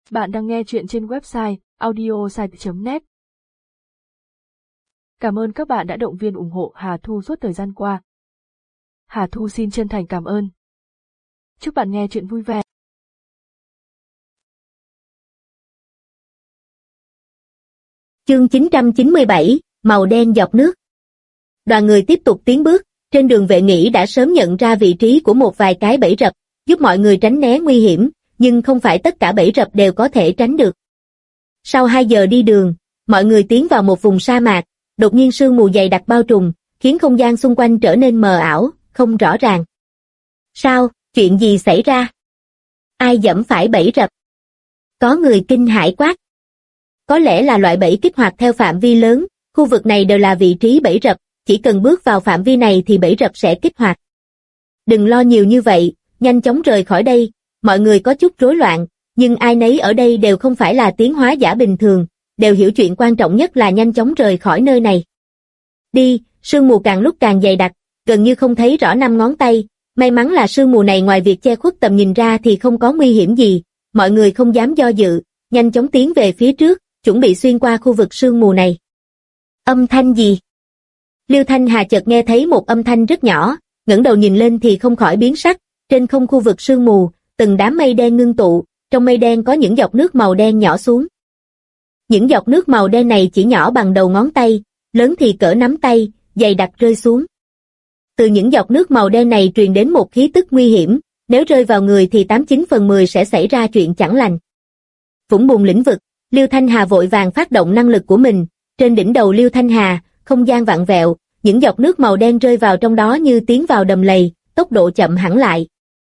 Bạn đang nghe chuyện trên website audiosite.net. Cảm ơn các bạn đã động viên ủng hộ Hà Thu suốt thời gian qua. Hà Thu xin chân thành cảm ơn. Chúc bạn nghe chuyện vui vẻ. Chương 997, màu đen giọt nước. Đoàn người tiếp tục tiến bước, trên đường Vệ Nghĩ đã sớm nhận ra vị trí của một vài cái bẫy rập, giúp mọi người tránh né nguy hiểm, nhưng không phải tất cả bẫy rập đều có thể tránh được. Sau 2 giờ đi đường, mọi người tiến vào một vùng sa mạc, đột nhiên sương mù dày đặc bao trùm, khiến không gian xung quanh trở nên mờ ảo, không rõ ràng. Sao, chuyện gì xảy ra? Ai giẫm phải bẫy rập? Có người kinh hãi quát. Có lẽ là loại bẫy kích hoạt theo phạm vi lớn, khu vực này đều là vị trí bẫy rập, chỉ cần bước vào phạm vi này thì bẫy rập sẽ kích hoạt. Đừng lo nhiều như vậy, nhanh chóng rời khỏi đây. Mọi người có chút rối loạn, nhưng ai nấy ở đây đều không phải là tiến hóa giả bình thường, đều hiểu chuyện quan trọng nhất là nhanh chóng rời khỏi nơi này. Đi, sương mù càng lúc càng dày đặc, gần như không thấy rõ 5 ngón tay, may mắn là sương mù này ngoài việc che khuất tầm nhìn ra thì không có nguy hiểm gì, mọi người không dám do dự, nhanh chóng tiến về phía trước, chuẩn bị xuyên qua khu vực sương mù này. Âm thanh gì? Liêu Thanh Hà chợt nghe thấy một âm thanh rất nhỏ, ngẩng đầu nhìn lên thì không khỏi biến sắc, trên không khu vực sương mù, từng đám mây đen ngưng tụ, trong mây đen có những giọt nước màu đen nhỏ xuống. Những giọt nước màu đen này chỉ nhỏ bằng đầu ngón tay, lớn thì cỡ nắm tay, dày đặc rơi xuống. Từ những giọt nước màu đen này truyền đến một khí tức nguy hiểm, nếu rơi vào người thì 89 phần 10 sẽ xảy ra chuyện chẳng lành. Vũng bùn lĩnh vực, Liêu Thanh Hà vội vàng phát động năng lực của mình, trên đỉnh đầu Liêu Thanh Hà, không gian vặn vẹo, những giọt nước màu đen rơi vào trong đó như tiến vào đầm lầy, tốc độ chậm hẳn lại.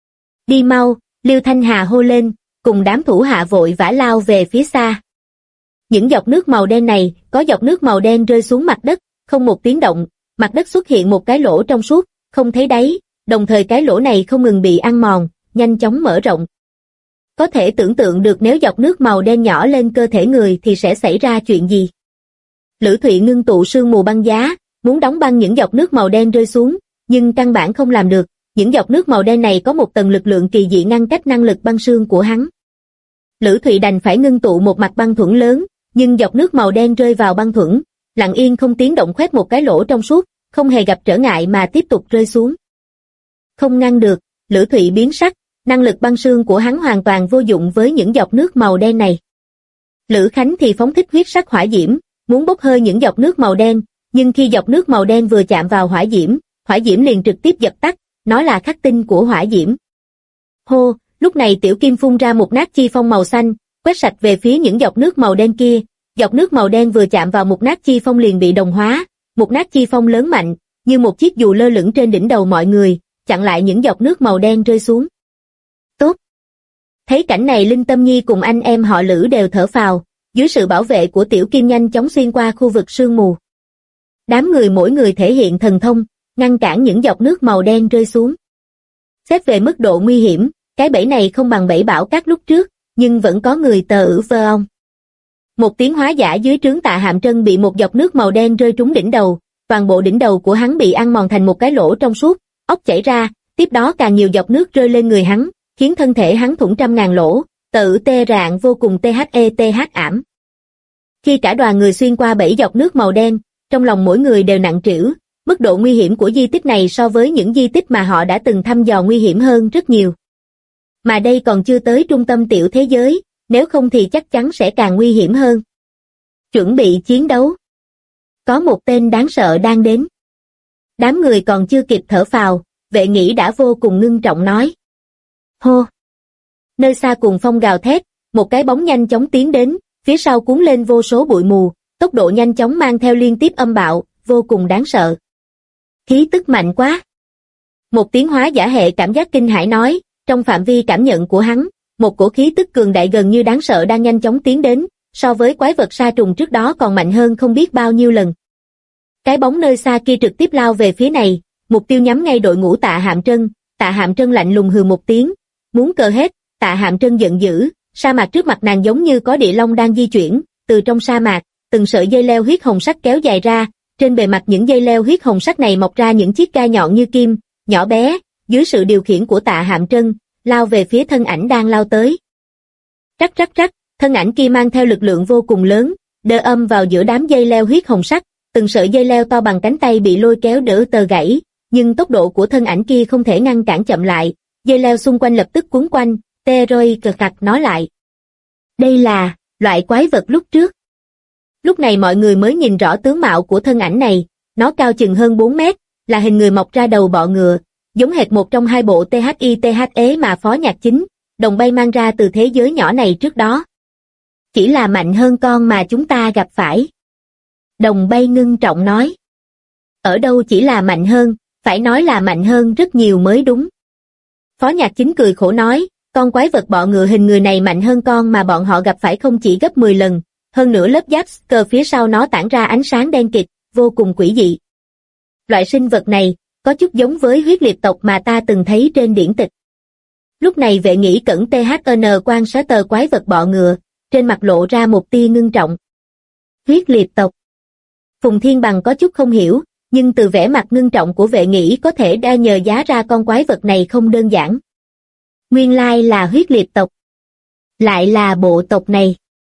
Đi mau, Liêu Thanh Hà hô lên, cùng đám thủ hạ vội vã lao về phía xa. Những giọt nước màu đen này, có giọt nước màu đen rơi xuống mặt đất, không một tiếng động, mặt đất xuất hiện một cái lỗ trong suốt, không thấy đáy, đồng thời cái lỗ này không ngừng bị ăn mòn, nhanh chóng mở rộng. Có thể tưởng tượng được nếu giọt nước màu đen nhỏ lên cơ thể người thì sẽ xảy ra chuyện gì. Lữ Thụy ngưng tụ sương mù băng giá, muốn đóng băng những giọt nước màu đen rơi xuống, nhưng căn bản không làm được. Những giọt nước màu đen này có một tầng lực lượng kỳ dị ngăn cách năng lực băng sương của hắn. Lữ Thụy đành phải ngưng tụ một mặt băng thuẫn lớn, nhưng giọt nước màu đen rơi vào băng thuẫn, lặng yên không tiếng động khoét một cái lỗ trong suốt, không hề gặp trở ngại mà tiếp tục rơi xuống. Không ngăn được, Lữ Thụy biến sắc, năng lực băng sương của hắn hoàn toàn vô dụng với những giọt nước màu đen này. Lữ Khánh thì phóng thích huyết sắc hỏa diễm, muốn bốc hơi những giọt nước màu đen, nhưng khi giọt nước màu đen vừa chạm vào hỏa diễm liền trực tiếp dập tắt. Nó là khắc tinh của hỏa diễm. Hô, lúc này Tiểu Kim phun ra một nát chi phong màu xanh, quét sạch về phía những giọt nước màu đen kia. Giọt nước màu đen vừa chạm vào một nát chi phong liền bị đồng hóa, một nát chi phong lớn mạnh, như một chiếc dù lơ lửng trên đỉnh đầu mọi người, chặn lại những giọt nước màu đen rơi xuống. Tốt. Thấy cảnh này Linh Tâm Nhi cùng anh em họ Lữ đều thở phào, dưới sự bảo vệ của Tiểu Kim nhanh chóng xuyên qua khu vực sương mù. Đám người mỗi người thể hiện thần thông, ngăn cản những giọt nước màu đen rơi xuống. Xét về mức độ nguy hiểm, cái bẫy này không bằng bẫy bão cát lúc trước, nhưng vẫn có người tờ ử vơ ong. Một tiến hóa giả dưới trướng Tạ Hạm Trân bị một giọt nước màu đen rơi trúng đỉnh đầu, toàn bộ đỉnh đầu của hắn bị ăn mòn thành một cái lỗ trong suốt, óc chảy ra, tiếp đó càng nhiều giọt nước rơi lên người hắn, khiến thân thể hắn thủng trăm ngàn lỗ, tờ ử tê rạng vô cùng THETH ảm. Khi cả đoàn người xuyên qua 7 giọt nước màu đen, trong lòng mỗi người đều nặng trĩu. Mức độ nguy hiểm của di tích này so với những di tích mà họ đã từng thăm dò nguy hiểm hơn rất nhiều. Mà đây còn chưa tới trung tâm tiểu thế giới, nếu không thì chắc chắn sẽ càng nguy hiểm hơn. Chuẩn bị chiến đấu. Có một tên đáng sợ đang đến. Đám người còn chưa kịp thở phào, Vệ Nghĩ đã vô cùng ngưng trọng nói. Hô! Nơi xa cùng phong gào thét, một cái bóng nhanh chóng tiến đến, phía sau cuốn lên vô số bụi mù, tốc độ nhanh chóng mang theo liên tiếp âm bạo, vô cùng đáng sợ. Khí tức mạnh quá. Một tiến hóa giả hệ cảm giác kinh hãi nói, trong phạm vi cảm nhận của hắn, một cổ khí tức cường đại gần như đáng sợ đang nhanh chóng tiến đến, so với quái vật sa trùng trước đó còn mạnh hơn không biết bao nhiêu lần. Cái bóng nơi xa kia trực tiếp lao về phía này, mục tiêu nhắm ngay đội ngũ Tạ Hạm Trân. Tạ Hạm Trân lạnh lùng hừ một tiếng, muốn cờ hết. Tạ Hạm Trân giận dữ, sa mạc trước mặt nàng giống như có địa long đang di chuyển, từ trong sa mạc, từng sợi dây leo huyết hồng sắc kéo dài ra. Trên bề mặt những dây leo huyết hồng sắc này mọc ra những chiếc gai nhọn như kim, nhỏ bé, dưới sự điều khiển của Tạ Hạm Trân, lao về phía thân ảnh đang lao tới. Rắc rắc rắc, thân ảnh kia mang theo lực lượng vô cùng lớn, đơ âm vào giữa đám dây leo huyết hồng sắc, từng sợi dây leo to bằng cánh tay bị lôi kéo đỡ tờ gãy, nhưng tốc độ của thân ảnh kia không thể ngăn cản chậm lại, dây leo xung quanh lập tức cuốn quanh, Teroi cật cặc nói lại. Đây là loại quái vật lúc trước. Lúc này mọi người mới nhìn rõ tướng mạo của thân ảnh này, nó cao chừng hơn 4 mét, là hình người mọc ra đầu bọ ngựa, giống hệt một trong hai bộ THITHE mà Phó Nhạc Chính, Đồng Bay mang ra từ thế giới nhỏ này trước đó. Chỉ là mạnh hơn con mà chúng ta gặp phải. Đồng Bay ngưng trọng nói. Ở đâu chỉ là mạnh hơn, phải nói là mạnh hơn rất nhiều mới đúng. Phó Nhạc Chính cười khổ nói, con quái vật bọ ngựa hình người này mạnh hơn con mà bọn họ gặp phải không chỉ gấp 10 lần, hơn nữa lớp giáp cờ phía sau nó tản ra ánh sáng đen kịt, vô cùng quỷ dị. Loại sinh vật này, có chút giống với huyết liệt tộc mà ta từng thấy trên điển tịch. Lúc này Vệ Nghĩ cẩn THN quan sát tờ quái vật bọ ngựa, trên mặt lộ ra một tia ngưng trọng. Huyết liệt tộc. Phùng Thiên Bằng có chút không hiểu, nhưng từ vẻ mặt ngưng trọng của Vệ Nghĩ có thể đã nhờ giá ra con quái vật này không đơn giản. Nguyên lai là huyết liệt tộc. Lại là bộ tộc này.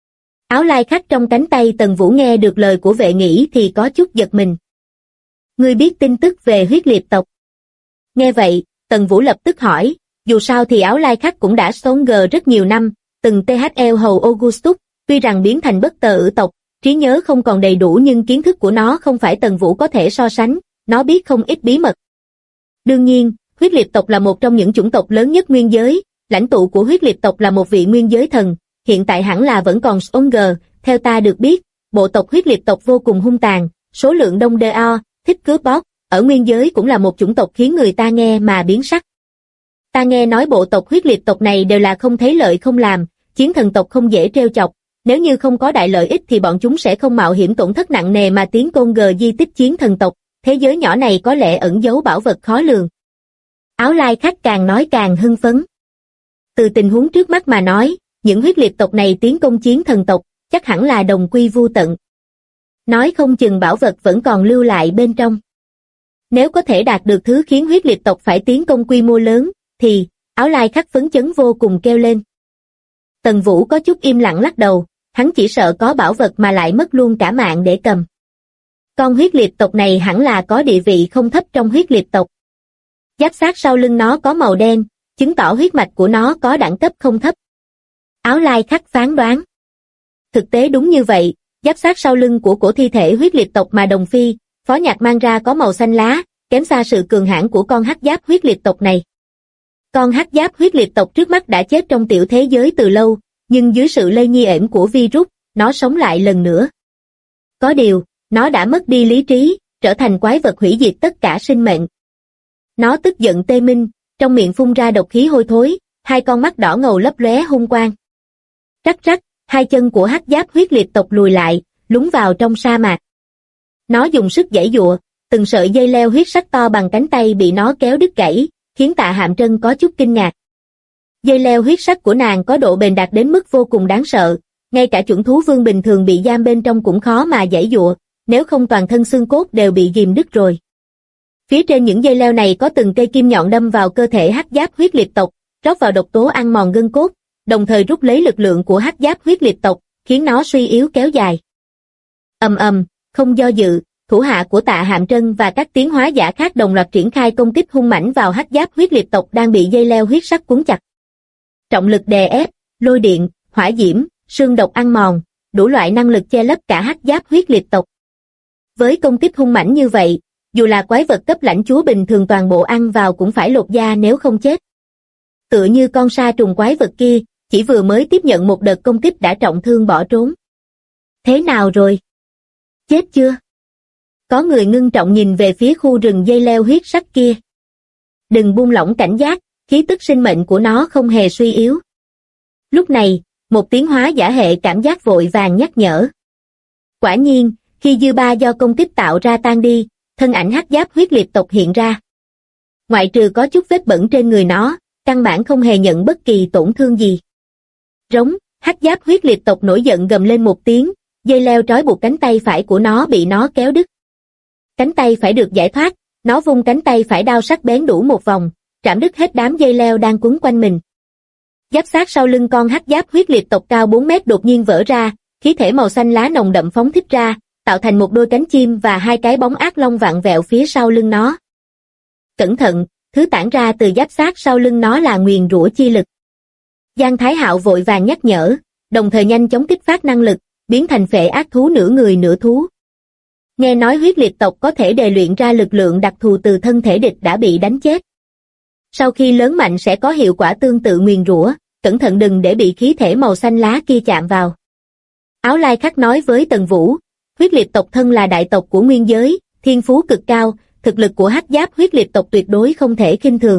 Áo lai khắc trong cánh tay Tần Vũ nghe được lời của Vệ Nghĩ thì có chút giật mình. Ngươi biết tin tức về huyết liệt tộc. Nghe vậy, Tần Vũ lập tức hỏi, dù sao thì áo lai khắc cũng đã sống rất nhiều năm, từng THL hầu Augustus, tuy rằng biến thành bất tử tộc, trí nhớ không còn đầy đủ nhưng kiến thức của nó không phải Tần Vũ có thể so sánh, nó biết không ít bí mật. Đương nhiên, huyết liệt tộc là một trong những chủng tộc lớn nhất nguyên giới, lãnh tụ của huyết liệt tộc là một vị nguyên giới thần, hiện tại hẳn là vẫn còn sống. Theo ta được biết, bộ tộc huyết liệt tộc vô cùng hung tàn, số lượng đông đo, thích cướp bóc, ở nguyên giới cũng là một chủng tộc khiến người ta nghe mà biến sắc. Ta nghe nói bộ tộc huyết liệt tộc này đều là không thấy lợi không làm, chiến thần tộc không dễ trêu chọc, nếu như không có đại lợi ích thì bọn chúng sẽ không mạo hiểm tổn thất nặng nề mà tiến công di tích chiến thần tộc, thế giới nhỏ này có lẽ ẩn giấu bảo vật khó lường. Áo lai khắc càng nói càng hưng phấn. Từ tình huống trước mắt mà nói, những huyết liệt tộc này tiến công chiến thần tộc, chắc hẳn là đồng quy vu tận. Nói không chừng bảo vật vẫn còn lưu lại bên trong. Nếu có thể đạt được thứ khiến huyết liệt tộc phải tiến công quy mô lớn, thì, áo lai khắc phấn chấn vô cùng kêu lên. Tần Vũ có chút im lặng lắc đầu, hắn chỉ sợ có bảo vật mà lại mất luôn cả mạng để cầm. Con huyết liệt tộc này hẳn là có địa vị không thấp trong huyết liệt tộc. Giáp xác sau lưng nó có màu đen, chứng tỏ huyết mạch của nó có đẳng cấp không thấp. Áo lai khắc phán đoán. Thực tế đúng như vậy, giáp xác sau lưng của cổ thi thể huyết liệt tộc mà Đồng Phi, Phó Nhạc mang ra có màu xanh lá, kém xa sự cường hãn của con hắc giáp huyết liệt tộc này. Con hắc giáp huyết liệt tộc trước mắt đã chết trong tiểu thế giới từ lâu, nhưng dưới sự lây nhiễm của virus, nó sống lại lần nữa. Có điều, nó đã mất đi lý trí, trở thành quái vật hủy diệt tất cả sinh mệnh. Nó tức giận tê minh, trong miệng phun ra độc khí hôi thối, hai con mắt đỏ ngầu lấp lóe hung quang. Rắc rắc, hai chân của hắc giáp huyết liệt tộc lùi lại, lún vào trong sa mạc. Nó dùng sức giãy giụa, từng sợi dây leo huyết sắc to bằng cánh tay bị nó kéo đứt gãy, khiến Tạ Hạm Trân có chút kinh ngạc. Dây leo huyết sắc của nàng có độ bền đạt đến mức vô cùng đáng sợ, ngay cả chuẩn thú vương bình thường bị giam bên trong cũng khó mà giãy giụa, nếu không toàn thân xương cốt đều bị ghìm đứt rồi. Phía trên những dây leo này có từng cây kim nhọn đâm vào cơ thể hắc giáp huyết liệt tộc, rót vào độc tố ăn mòn gân cốt, đồng thời rút lấy lực lượng của hắc giáp huyết liệt tộc, khiến nó suy yếu kéo dài. Không do dự, thủ hạ của Tạ Hạm Trân và các tiến hóa giả khác đồng loạt triển khai công kích hung mãnh vào hắc giáp huyết liệt tộc đang bị dây leo huyết sắc cuốn chặt. Trọng lực đè ép, lôi điện, hỏa diễm, sương độc ăn mòn, đủ loại năng lực che lấp cả hắc giáp huyết liệt tộc. Với công kích hung mãnh như vậy, dù là quái vật cấp lãnh chúa bình thường toàn bộ ăn vào cũng phải lột da nếu không chết. Tựa như con sa trùng quái vật kia, chỉ vừa mới tiếp nhận một đợt công kích đã trọng thương bỏ trốn. Thế nào rồi? Chết chưa? Có người ngưng trọng nhìn về phía khu rừng dây leo huyết sắc kia. Đừng buông lỏng cảnh giác, khí tức sinh mệnh của nó không hề suy yếu. Lúc này, một tiến hóa giả hệ cảm giác vội vàng nhắc nhở. Quả nhiên, khi dư ba do công kích tạo ra tan đi, thân ảnh hắc giáp huyết liệt tộc hiện ra. Ngoại trừ có chút vết bẩn trên người nó, căn bản không hề nhận bất kỳ tổn thương gì. Rống, hắc giáp huyết liệt tộc nổi giận gầm lên một tiếng, dây leo trói buộc cánh tay phải của nó bị nó kéo đứt. Cánh tay phải được giải thoát, nó vung cánh tay phải đao sắc bén đủ một vòng, trảm đứt hết đám dây leo đang quấn quanh mình. Giáp xác sau lưng con hắc giáp huyết liệt tộc cao 4 mét đột nhiên vỡ ra, khí thể màu xanh lá nồng đậm phóng thích ra, tạo thành một đôi cánh chim và hai cái bóng ác long vặn vẹo phía sau lưng nó. Cẩn thận, thứ tản ra từ giáp xác sau lưng nó là nguyền rủa chi lực. Giang Thái Hạo vội vàng nhắc nhở, đồng thời nhanh chóng kích phát năng lực, biến thành phệ ác thú nửa người nửa thú. Nghe nói huyết liệt tộc có thể đề luyện ra lực lượng đặc thù từ thân thể địch đã bị đánh chết. Sau khi lớn mạnh sẽ có hiệu quả tương tự nguyền rủa, cẩn thận đừng để bị khí thể màu xanh lá kia chạm vào. Áo Lai Khắc nói với Tần Vũ, huyết liệt tộc thân là đại tộc của nguyên giới, thiên phú cực cao, thực lực của hắc giáp huyết liệt tộc tuyệt đối không thể khinh thường.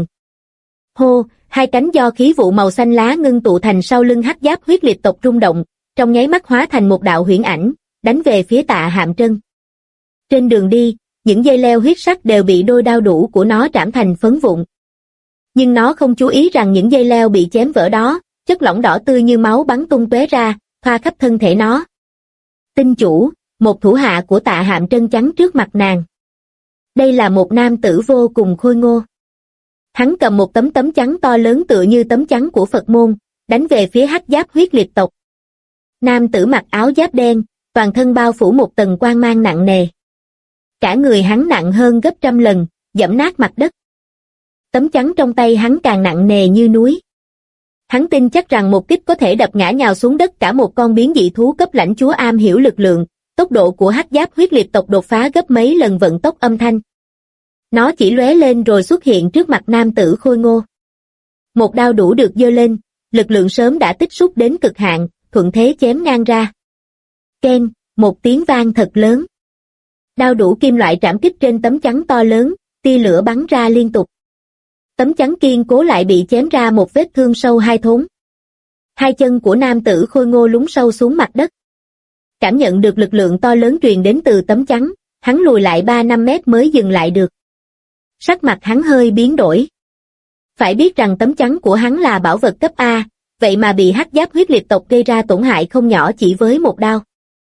Hô, hai cánh do khí vụ màu xanh lá ngưng tụ thành sau lưng hắc giáp huyết liệt tộc rung động, trong nháy mắt hóa thành một đạo huyễn ảnh, đánh về phía Tạ Hạm Trân. Trên đường đi, những dây leo huyết sắc đều bị đôi đao đủ của nó trảm thành phấn vụn. Nhưng nó không chú ý rằng những dây leo bị chém vỡ đó, chất lỏng đỏ tươi như máu bắn tung tóe ra, thoa khắp thân thể nó. Tinh chủ, một thủ hạ của Tạ Hạm Trân chắn trước mặt nàng. Đây là một nam tử vô cùng khôi ngô. Hắn cầm một tấm chắn to lớn tựa như tấm chắn của Phật môn, đánh về phía hắc giáp huyết liệt tộc. Nam tử mặc áo giáp đen, toàn thân bao phủ một tầng quang mang nặng nề. Cả người hắn nặng hơn gấp trăm lần, dẫm nát mặt đất. Tấm chắn trong tay hắn càng nặng nề như núi. Hắn tin chắc rằng một kích có thể đập ngã nhào xuống đất cả một con biến dị thú cấp lãnh chúa am hiểu lực lượng, tốc độ của hắc giáp huyết liệt tộc đột phá gấp mấy lần vận tốc âm thanh. Nó chỉ lóe lên rồi xuất hiện trước mặt nam tử khôi ngô. Một đao đủ được giơ lên, lực lượng sớm đã tích xúc đến cực hạn, thuận thế chém ngang ra. Keng, một tiếng vang thật lớn. Đao đủ kim loại trảm kích trên tấm chắn to lớn, tia lửa bắn ra liên tục. Tấm chắn kiên cố lại bị chém ra một vết thương sâu 2 thốn. Hai chân của nam tử khôi ngô lún sâu xuống mặt đất. Cảm nhận được lực lượng to lớn truyền đến từ tấm chắn, hắn lùi lại 3-5 mét mới dừng lại được. Sắc mặt hắn hơi biến đổi. Phải biết rằng tấm chắn của hắn là bảo vật cấp A, vậy mà bị hắc giáp huyết liệt tộc gây ra tổn hại không nhỏ chỉ với một đao.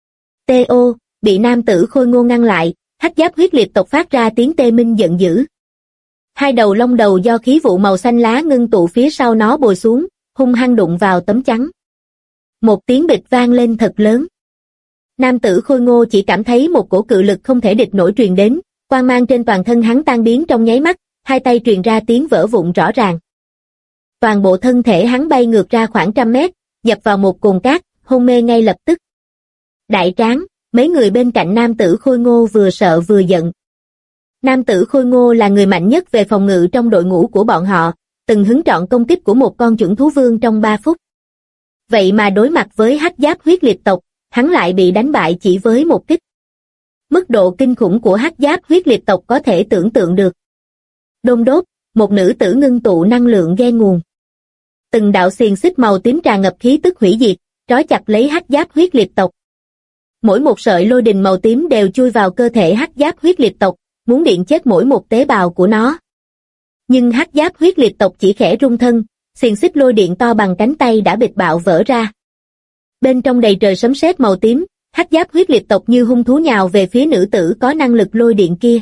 T.O. bị nam tử khôi ngô ngăn lại, hắc giáp huyết liệt tộc phát ra tiếng tê minh giận dữ. Hai đầu lông đầu do khí vụ màu xanh lá ngưng tụ phía sau nó bồi xuống, hung hăng đụng vào tấm chắn. Một tiếng bịch vang lên thật lớn. Nam tử khôi ngô chỉ cảm thấy một cổ cự lực không thể địch nổi truyền đến, quang mang trên toàn thân hắn tan biến trong nháy mắt, hai tay truyền ra tiếng vỡ vụn rõ ràng. Toàn bộ thân thể hắn bay ngược ra khoảng trăm mét, dập vào một cồn cát, hôn mê ngay lập tức. Đại tráng, mấy người bên cạnh nam tử khôi ngô vừa sợ vừa giận. Nam tử khôi ngô là người mạnh nhất về phòng ngự trong đội ngũ của bọn họ, từng hứng trọn công kích của một con chuẩn thú vương trong 3 phút. Vậy mà đối mặt với hắc giáp huyết liệt tộc, hắn lại bị đánh bại chỉ với một kích. Mức độ kinh khủng của hắc giáp huyết liệt tộc có thể tưởng tượng được. Đôn đốt, một nữ tử ngưng tụ năng lượng ghe nguồn. Từng đạo xiềng xích màu tím tràn ngập khí tức hủy diệt, trói chặt lấy hắc giáp huyết liệt tộc. Mỗi một sợi lôi đình màu tím đều chui vào cơ thể hắc giáp huyết liệt tộc, muốn điện chết mỗi một tế bào của nó. Nhưng hắc giáp huyết liệt tộc chỉ khẽ rung thân, xiềng xích lôi điện to bằng cánh tay đã bịch bạo vỡ ra. Bên trong đầy trời sấm sét màu tím, hắc giáp huyết liệt tộc như hung thú nhào về phía nữ tử có năng lực lôi điện kia.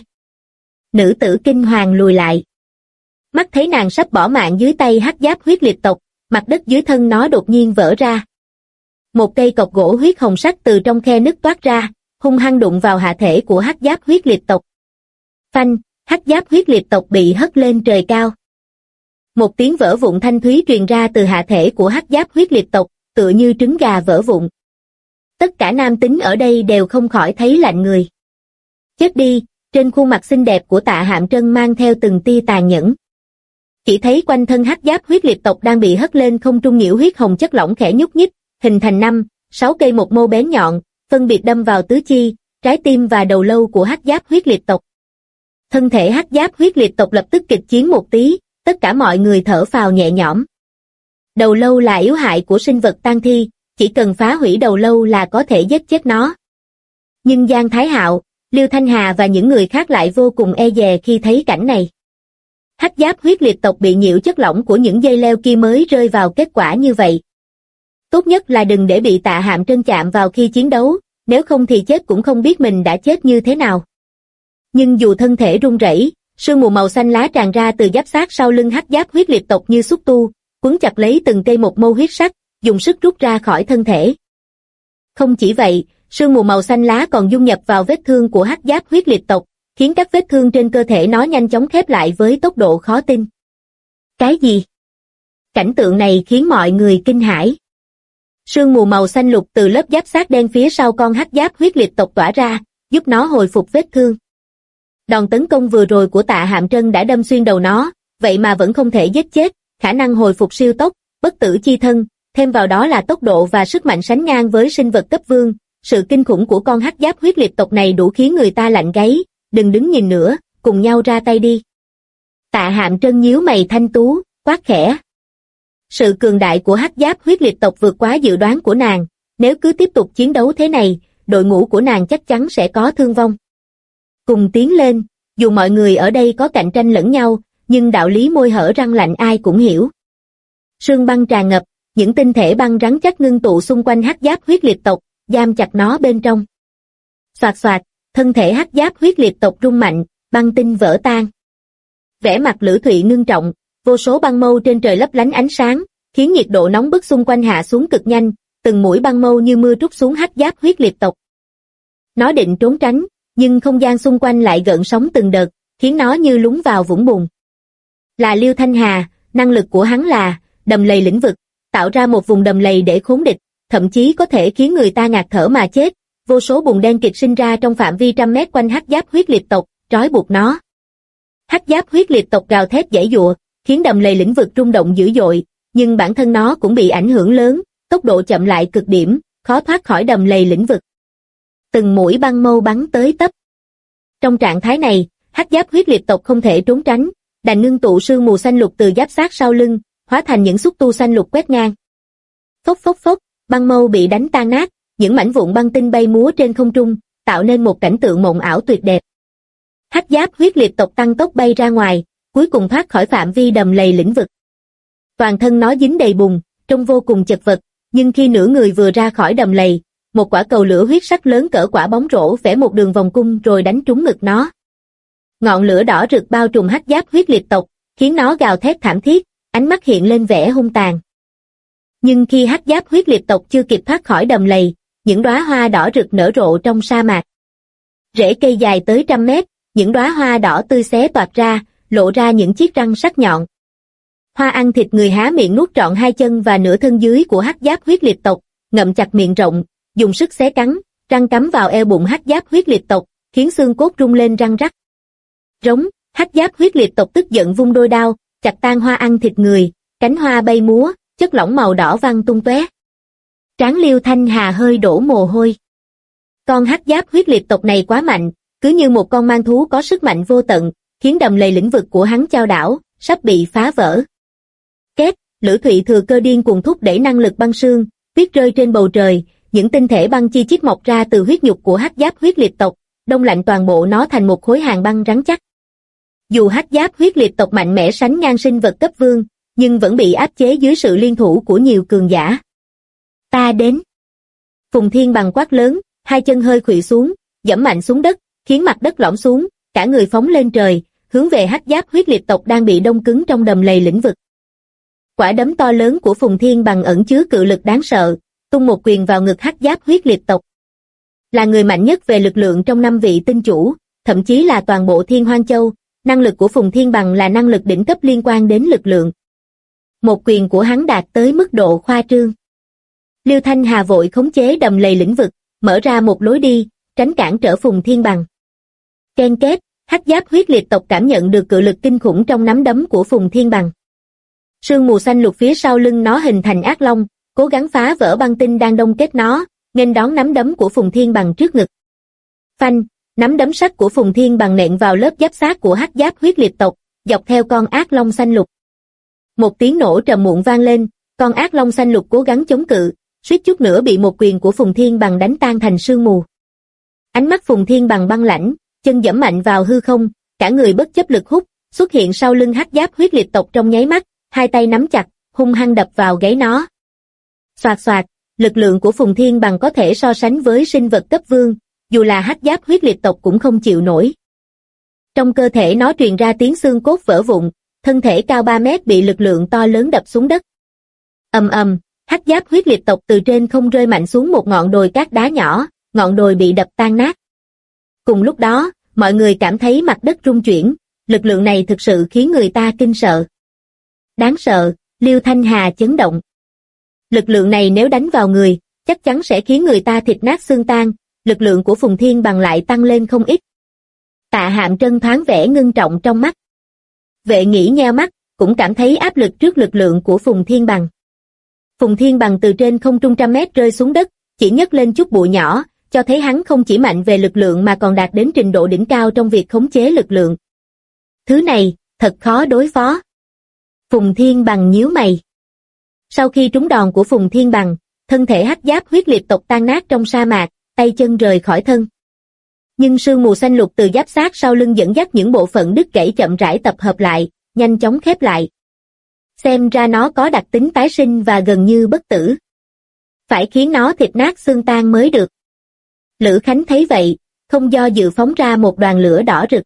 Nữ tử kinh hoàng lùi lại. Mắt thấy nàng sắp bỏ mạng dưới tay hắc giáp huyết liệt tộc, mặt đất dưới thân nó đột nhiên vỡ ra. Một cây cọc gỗ huyết hồng sắc từ trong khe nứt toát ra, hung hăng đụng vào hạ thể của hắc giáp huyết liệt tộc. Phanh, hắc giáp huyết liệt tộc bị hất lên trời cao. Một tiếng vỡ vụn thanh thúy truyền ra từ hạ thể của hắc giáp huyết liệt tộc, tựa như trứng gà vỡ vụn. Tất cả nam tính ở đây đều không khỏi thấy lạnh người. Chết đi, trên khuôn mặt xinh đẹp của Tạ Hạm Trân mang theo từng tia tàn nhẫn. Chỉ thấy quanh thân hắc giáp huyết liệt tộc đang bị hất lên không trung nhiễu huyết hồng chất lỏng khẽ nhúc nhích, hình thành 5-6 cây một mâu bén nhọn, phân biệt đâm vào tứ chi, trái tim và đầu lâu của hắc giáp huyết liệt tộc. Thân thể hắc giáp huyết liệt tộc lập tức kịch chiến một tí, tất cả mọi người thở phào nhẹ nhõm. Đầu lâu là yếu hại của sinh vật tang thi, chỉ cần phá hủy đầu lâu là có thể giết chết nó. Nhưng Giang Thái Hạo, Liêu Thanh Hà và những người khác lại vô cùng e dè khi thấy cảnh này. Hắc giáp huyết liệt tộc bị nhiễu chất lỏng của những dây leo kia mới rơi vào kết quả như vậy. Tốt nhất là đừng để bị Tạ Hạm Trân chạm vào khi chiến đấu, nếu không thì chết cũng không biết mình đã chết như thế nào. Nhưng dù thân thể run rẩy, sương mù màu xanh lá tràn ra từ giáp xác sau lưng hắc giáp huyết liệt tộc như xúc tu, quấn chặt lấy từng cây một mâu huyết sắc, dùng sức rút ra khỏi thân thể. Không chỉ vậy, sương mù màu xanh lá còn dung nhập vào vết thương của hắc giáp huyết liệt tộc, khiến các vết thương trên cơ thể nó nhanh chóng khép lại với tốc độ khó tin. Cái gì? Cảnh tượng này khiến mọi người kinh hãi. Sương mù màu xanh lục từ lớp giáp xác đen phía sau con hắc giáp huyết liệt tộc tỏa ra, giúp nó hồi phục vết thương. Đòn tấn công vừa rồi của Tạ Hạm Trân đã đâm xuyên đầu nó, vậy mà vẫn không thể giết chết, khả năng hồi phục siêu tốc, bất tử chi thân, thêm vào đó là tốc độ và sức mạnh sánh ngang với sinh vật cấp vương. Sự kinh khủng của con hắc giáp huyết liệt tộc này đủ khiến người ta lạnh gáy, đừng đứng nhìn nữa, cùng nhau ra tay đi. Tạ Hạm Trân nhíu mày thanh tú, quát khẽ. Sự cường đại của hắc giáp huyết liệt tộc vượt quá dự đoán của nàng, nếu cứ tiếp tục chiến đấu thế này, đội ngũ của nàng chắc chắn sẽ có thương vong. Cùng tiến lên, dù mọi người ở đây có cạnh tranh lẫn nhau, nhưng đạo lý môi hở răng lạnh ai cũng hiểu. Sương băng tràn ngập, những tinh thể băng rắn chắc ngưng tụ xung quanh hắc giáp huyết liệt tộc, giam chặt nó bên trong. Xoạt xoạt, thân thể hắc giáp huyết liệt tộc rung mạnh, băng tinh vỡ tan. Vẻ mặt Lữ Thụy ngưng trọng, vô số băng mâu trên trời lấp lánh ánh sáng, khiến nhiệt độ nóng bức xung quanh hạ xuống cực nhanh, từng mũi băng mâu như mưa trút xuống hắc giáp huyết liệt tộc. Nó định trốn tránh, nhưng không gian xung quanh lại gợn sóng từng đợt, khiến nó như lún vào vũng bùn. Là Liêu Thanh Hà, năng lực của hắn là đầm lầy lĩnh vực, tạo ra một vùng đầm lầy để khốn địch, thậm chí có thể khiến người ta ngạt thở mà chết. Vô số bùn đen kịt sinh ra trong phạm vi trăm mét quanh hắc giáp huyết liệt tộc, trói buộc nó. Hắc giáp huyết liệt tộc gào thét giãy giụa, khiến đầm lầy lĩnh vực rung động dữ dội, nhưng bản thân nó cũng bị ảnh hưởng lớn, tốc độ chậm lại cực điểm, khó thoát khỏi đầm lầy lĩnh vực. Từng mũi băng mâu bắn tới tấp. Trong trạng thái này, hắc giáp huyết liệt tộc không thể trốn tránh, đành ngưng tụ sương mù xanh lục từ giáp xác sau lưng, hóa thành những xúc tu xanh lục quét ngang. Phốc phốc phốc, băng mâu bị đánh tan nát, những mảnh vụn băng tinh bay múa trên không trung, tạo nên một cảnh tượng mộng ảo tuyệt đẹp. Hắc giáp huyết liệt tộc tăng tốc bay ra ngoài, cuối cùng thoát khỏi phạm vi đầm lầy lĩnh vực. Toàn thân nó dính đầy bùn, trông vô cùng chật vật, nhưng khi nửa người vừa ra khỏi đầm lầy, một quả cầu lửa huyết sắc lớn cỡ quả bóng rổ vẽ một đường vòng cung rồi đánh trúng ngực nó. Ngọn lửa đỏ rực bao trùm hắc giáp huyết liệt tộc, khiến nó gào thét thảm thiết, ánh mắt hiện lên vẻ hung tàn. Nhưng khi hắc giáp huyết liệt tộc chưa kịp thoát khỏi đầm lầy, những đóa hoa đỏ rực nở rộ trong sa mạc. Rễ cây dài tới trăm mét, những đóa hoa đỏ tươi xé toạc ra, lộ ra những chiếc răng sắc nhọn. Hoa ăn thịt người há miệng nuốt trọn hai chân và nửa thân dưới của hắc giáp huyết liệt tộc, ngậm chặt miệng rộng, dùng sức xé cắn, răng cắm vào eo bụng hắc giáp huyết liệt tộc, khiến xương cốt rung lên răng rắc. Rống, hắc giáp huyết liệt tộc tức giận vung đôi đao, chặt tan hoa ăn thịt người, cánh hoa bay múa, chất lỏng màu đỏ văng tung tóe. Trán Liêu Thanh Hà hơi đổ mồ hôi. Con hắc giáp huyết liệt tộc này quá mạnh, cứ như một con mang thú có sức mạnh vô tận, khiến đầm lầy lĩnh vực của hắn chao đảo, sắp bị phá vỡ. Két, Lữ Thụy thừa cơ điên cuồng thúc đẩy năng lực băng sương, tuyết rơi trên bầu trời, những tinh thể băng chi chít mọc ra từ huyết nhục của hắc giáp huyết liệt tộc, đông lạnh toàn bộ nó thành một khối hàng băng rắn chắc. Dù hắc giáp huyết liệt tộc mạnh mẽ sánh ngang sinh vật cấp vương, nhưng vẫn bị áp chế dưới sự liên thủ của nhiều cường giả. Ta đến. Phùng Thiên Bằng quát lớn, hai chân hơi khuỵu xuống, giẫm mạnh xuống đất, khiến mặt đất lõm xuống, cả người phóng lên trời, hướng về hắc giáp huyết liệt tộc đang bị đông cứng trong đầm lầy lĩnh vực. Quả đấm to lớn của Phùng Thiên Bằng ẩn chứa cự lực đáng sợ, tung một quyền vào ngực hắc giáp huyết liệt tộc. Là người mạnh nhất về lực lượng trong 5 vị tinh chủ, thậm chí là toàn bộ Thiên Hoang Châu, năng lực của Phùng Thiên Bằng là năng lực đỉnh cấp liên quan đến lực lượng. Một quyền của hắn đạt tới mức độ khoa trương. Liêu Thanh Hà vội khống chế đầm lầy lĩnh vực, mở ra một lối đi, tránh cản trở Phùng Thiên Bằng. Ken két, hắc giáp huyết liệt tộc cảm nhận được cự lực kinh khủng trong nắm đấm của Phùng Thiên Bằng. Sương mù xanh lục phía sau lưng nó hình thành ác long, cố gắng phá vỡ băng tinh đang đông kết nó, nghênh đón nắm đấm của Phùng Thiên Bằng trước ngực. Phanh, nắm đấm sắt của Phùng Thiên Bằng nện vào lớp giáp xác của hắc giáp huyết liệt tộc, dọc theo con ác long xanh lục. Một tiếng nổ trầm muộn vang lên, con ác long xanh lục cố gắng chống cự, suýt chút nữa bị một quyền của Phùng Thiên Bằng đánh tan thành sương mù. Ánh mắt Phùng Thiên Bằng băng lãnh, chân giẫm mạnh vào hư không, cả người bất chấp lực hút, xuất hiện sau lưng hắc giáp huyết liệt tộc trong nháy mắt, hai tay nắm chặt, hung hăng đập vào gáy nó. Xoạt xoạt, lực lượng của Phùng Thiên Bằng có thể so sánh với sinh vật cấp vương, dù là hắc giáp huyết liệt tộc cũng không chịu nổi. Trong cơ thể nó truyền ra tiếng xương cốt vỡ vụn, thân thể cao 3 mét bị lực lượng to lớn đập xuống đất. Ầm ầm, hắc giáp huyết liệt tộc từ trên không rơi mạnh xuống một ngọn đồi cát đá nhỏ, ngọn đồi bị đập tan nát. Cùng lúc đó, mọi người cảm thấy mặt đất rung chuyển, lực lượng này thực sự khiến người ta kinh sợ. Đáng sợ, Liêu Thanh Hà chấn động. Lực lượng này nếu đánh vào người, chắc chắn sẽ khiến người ta thịt nát xương tan, lực lượng của Phùng Thiên Bằng lại tăng lên không ít. Tạ Hạm Trân thoáng vẻ ngưng trọng trong mắt. Vệ Nghĩ nheo mắt, cũng cảm thấy áp lực trước lực lượng của Phùng Thiên Bằng. Phùng Thiên Bằng từ trên không trung trăm mét rơi xuống đất, chỉ nhấc lên chút bụi nhỏ, cho thấy hắn không chỉ mạnh về lực lượng mà còn đạt đến trình độ đỉnh cao trong việc khống chế lực lượng. Thứ này, thật khó đối phó. Phùng Thiên Bằng nhíu mày. Sau khi trúng đòn của Phùng Thiên Bằng, thân thể hắc giáp huyết liệt tộc tan nát trong sa mạc, tay chân rời khỏi thân. Nhưng sương mù xanh lục từ giáp xác sau lưng dẫn dắt những bộ phận đứt gãy chậm rãi tập hợp lại, nhanh chóng khép lại. Xem ra nó có đặc tính tái sinh và gần như bất tử. Phải khiến nó thịt nát xương tan mới được. Lữ Khánh thấy vậy, không do dự phóng ra một đoàn lửa đỏ rực.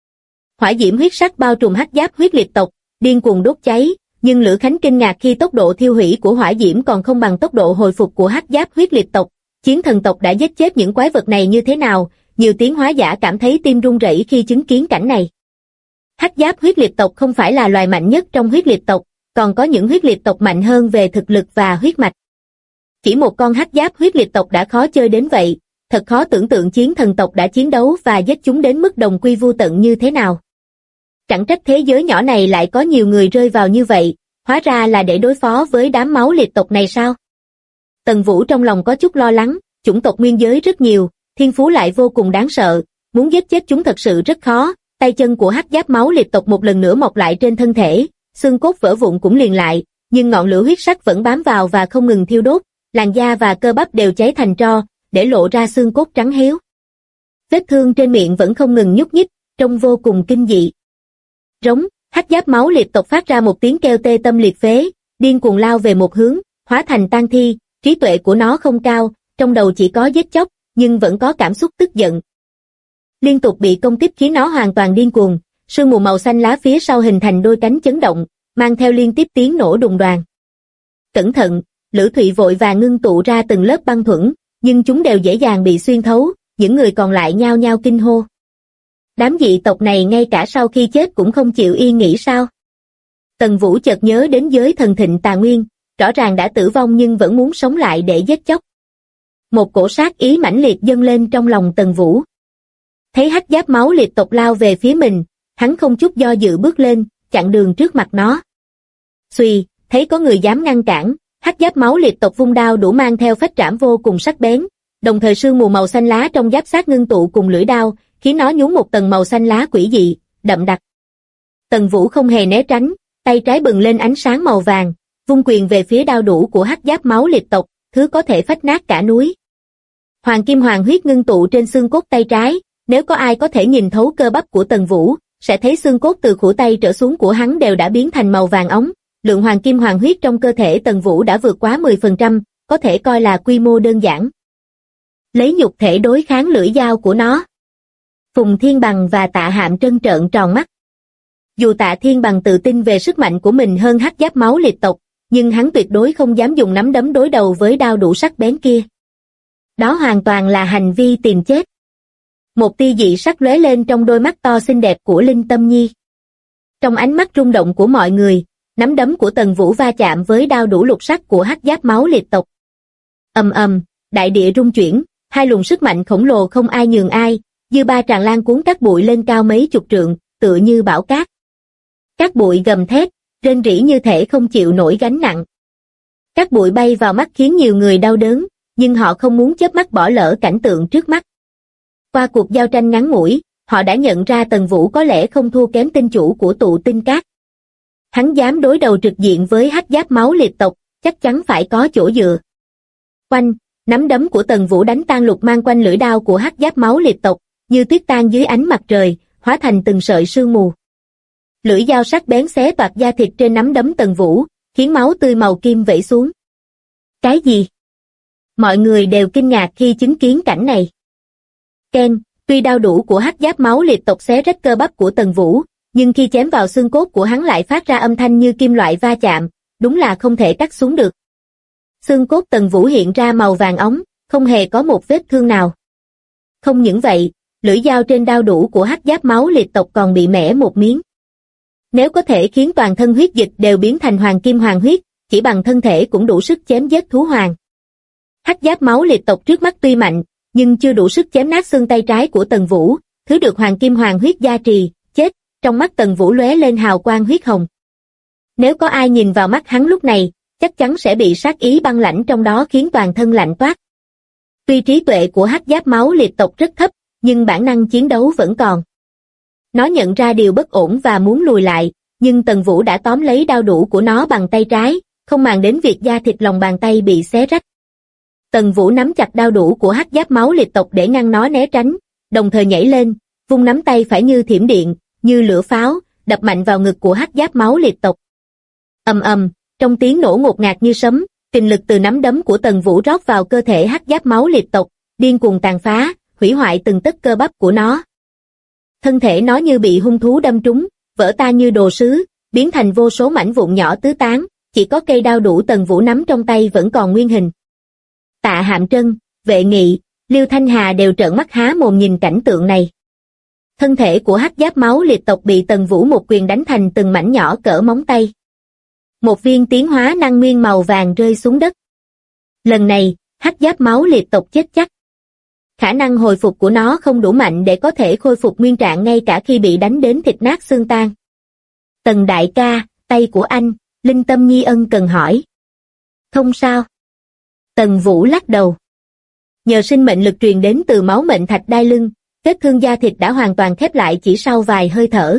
Hỏa diễm huyết sắc bao trùm hắc giáp huyết liệt tộc, điên cuồng đốt cháy, nhưng Lữ Khánh kinh ngạc khi tốc độ thiêu hủy của hỏa diễm còn không bằng tốc độ hồi phục của hắc giáp huyết liệt tộc. Chiến thần tộc đã giết chết những quái vật này như thế nào? Nhiều tiến hóa giả cảm thấy tim run rẩy khi chứng kiến cảnh này. Hắc giáp huyết liệt tộc không phải là loài mạnh nhất trong huyết liệt tộc, còn có những huyết liệt tộc mạnh hơn về thực lực và huyết mạch. Chỉ một con hắc giáp huyết liệt tộc đã khó chơi đến vậy, thật khó tưởng tượng chiến thần tộc đã chiến đấu và giết chúng đến mức đồng quy vu tận như thế nào. Chẳng trách thế giới nhỏ này lại có nhiều người rơi vào như vậy, hóa ra là để đối phó với đám máu liệt tộc này sao? Tần Vũ trong lòng có chút lo lắng, chủng tộc nguyên giới rất nhiều, thiên phú lại vô cùng đáng sợ, muốn giết chết chúng thật sự rất khó. Tay chân của hắc giáp máu liệt tộc một lần nữa mọc lại trên thân thể, xương cốt vỡ vụn cũng liền lại, nhưng ngọn lửa huyết sắc vẫn bám vào và không ngừng thiêu đốt, làn da và cơ bắp đều cháy thành tro, để lộ ra xương cốt trắng héo. Vết thương trên miệng vẫn không ngừng nhúc nhích, trông vô cùng kinh dị. Rống, hắc giáp máu liệt tộc phát ra một tiếng kêu tê tâm liệt phế, điên cuồng lao về một hướng, hóa thành tang thi. Trí tuệ của nó không cao, trong đầu chỉ có giết chóc, nhưng vẫn có cảm xúc tức giận. Liên tục bị công kích khiến nó hoàn toàn điên cuồng, sương mù màu xanh lá phía sau hình thành đôi cánh chấn động, mang theo liên tiếp tiếng nổ đùng đoàng. Cẩn thận, Lữ Thụy vội vàng ngưng tụ ra từng lớp băng thuẫn, nhưng chúng đều dễ dàng bị xuyên thấu, những người còn lại nhao nhao kinh hô. Đám dị tộc này ngay cả sau khi chết cũng không chịu yên nghỉ sao? Tần Vũ chợt nhớ đến giới thần thịnh Tà Nguyên, rõ ràng đã tử vong nhưng vẫn muốn sống lại để giết chóc. Một cổ sát ý mãnh liệt dâng lên trong lòng Tần Vũ. Thấy hắc giáp máu liệt tộc lao về phía mình, hắn không chút do dự bước lên, chặn đường trước mặt nó. Xuy, thấy có người dám ngăn cản, hắc giáp máu liệt tộc vung đao đủ mang theo phách trảm vô cùng sắc bén, đồng thời sương mù màu xanh lá trong giáp xác ngưng tụ cùng lưỡi đao, khiến nó nhúng một tầng màu xanh lá quỷ dị, đậm đặc. Tần Vũ không hề né tránh, tay trái bừng lên ánh sáng màu vàng, vung quyền về phía đao đủ của hắc giáp máu liệt tộc, thứ có thể phách nát cả núi. Hoàng kim hoàng huyết ngưng tụ trên xương cốt tay trái, nếu có ai có thể nhìn thấu cơ bắp của Tần Vũ, sẽ thấy xương cốt từ khuỷu tay trở xuống của hắn đều đã biến thành màu vàng óng, lượng hoàng kim hoàng huyết trong cơ thể Tần Vũ đã vượt quá 10%, có thể coi là quy mô đơn giản. Lấy nhục thể đối kháng lưỡi dao của nó. Phùng Thiên Bằng và Tạ Hạm Trân trợn tròn mắt. Dù Tạ Thiên Bằng tự tin về sức mạnh của mình hơn hắc giáp máu liệt tộc, nhưng hắn tuyệt đối không dám dùng nắm đấm đối đầu với đao đủ sắc bén kia. Đó hoàn toàn là hành vi tìm chết. Một tia dị sắc lóe lên trong đôi mắt to xinh đẹp của Linh Tâm Nhi. Trong ánh mắt rung động của mọi người, nắm đấm của Tần Vũ va chạm với đao đủ lục sắc của hắc giáp máu liệt tộc. Ầm ầm, đại địa rung chuyển, hai luồng sức mạnh khổng lồ không ai nhường ai, dư ba tràn lan cuốn các bụi lên cao mấy chục trượng, tựa như bão cát. Các bụi gầm thét, rên rỉ như thể không chịu nổi gánh nặng. Các bụi bay vào mắt khiến nhiều người đau đớn, nhưng họ không muốn chớp mắt bỏ lỡ cảnh tượng trước mắt. Qua cuộc giao tranh ngắn ngủi, họ đã nhận ra Tần Vũ có lẽ không thua kém tinh chủ của tụ tinh cát. Hắn dám đối đầu trực diện với hắc giáp máu liệt tộc, chắc chắn phải có chỗ dựa. Oanh, nắm đấm của Tần Vũ đánh tan lục mang quanh lưỡi đao của hắc giáp máu liệt tộc, như tuyết tan dưới ánh mặt trời, hóa thành từng sợi sương mù. Lưỡi dao sắc bén xé toạc da thịt trên nắm đấm Tần Vũ, khiến máu tươi màu kim vẩy xuống. Cái gì? Mọi người đều kinh ngạc khi chứng kiến cảnh này. Ken, tuy đao đủ của hắc giáp máu liệt tộc xé rách cơ bắp của Tần Vũ, nhưng khi chém vào xương cốt của hắn lại phát ra âm thanh như kim loại va chạm, đúng là không thể cắt xuống được. Xương cốt Tần Vũ hiện ra màu vàng óng, không hề có một vết thương nào. Không những vậy, lưỡi dao trên đao đũa của Hắc Giáp Máu Liệt tộc còn bị mẻ một miếng. Nếu có thể khiến toàn thân huyết dịch đều biến thành hoàng kim hoàng huyết, chỉ bằng thân thể cũng đủ sức chém giết thú hoàng. Hắc Giáp Máu Liệt tộc trước mắt tuy mạnh, nhưng chưa đủ sức chém nát xương tay trái của Tần Vũ, thứ được hoàng kim hoàng huyết gia trì, chết, trong mắt Tần Vũ lóe lên hào quang huyết hồng. Nếu có ai nhìn vào mắt hắn lúc này, chắc chắn sẽ bị sát ý băng lãnh trong đó khiến toàn thân lạnh toát. Tuy trí tuệ của Hắc Giáp Máu Liệt tộc rất thấp, nhưng bản năng chiến đấu vẫn còn. Nó nhận ra điều bất ổn và muốn lùi lại, nhưng Tần Vũ đã tóm lấy đao đũa của nó bằng tay trái, không màng đến việc da thịt lòng bàn tay bị xé rách. Tần Vũ nắm chặt đao đũa của Hắc Giáp Máu Liệt tộc để ngăn nó né tránh, đồng thời nhảy lên, vung nắm tay phải như thiểm điện, như lửa pháo, đập mạnh vào ngực của Hắc Giáp Máu Liệt tộc. Ầm ầm, trong tiếng nổ ngột ngạt như sấm, kình lực từ nắm đấm của Tần Vũ rót vào cơ thể Hắc Giáp Máu Liệt tộc, điên cuồng tàn phá, hủy hoại từng tấc cơ bắp của nó. Thân thể nó như bị hung thú đâm trúng, vỡ tan như đồ sứ, biến thành vô số mảnh vụn nhỏ tứ tán, chỉ có cây đao đũa Tần Vũ nắm trong tay vẫn còn nguyên hình. Tạ Hạm Trân, Vệ Nghị, Liêu Thanh Hà đều trợn mắt há mồm nhìn cảnh tượng này. Thân thể của Hắc Giáp Máu Liệt tộc bị Tần Vũ một quyền đánh thành từng mảnh nhỏ cỡ móng tay. Một viên tiến hóa năng nguyên màu vàng rơi xuống đất. Lần này, Hắc Giáp Máu Liệt tộc chết chắc. Khả năng hồi phục của nó không đủ mạnh để có thể khôi phục nguyên trạng ngay cả khi bị đánh đến thịt nát xương tan. Tần đại ca, tay của anh, Linh Tâm Nhi ân cần hỏi. Không sao. Tần Vũ lắc đầu. Nhờ sinh mệnh lực truyền đến từ máu mệnh thạch đai lưng, vết thương da thịt đã hoàn toàn khép lại chỉ sau vài hơi thở.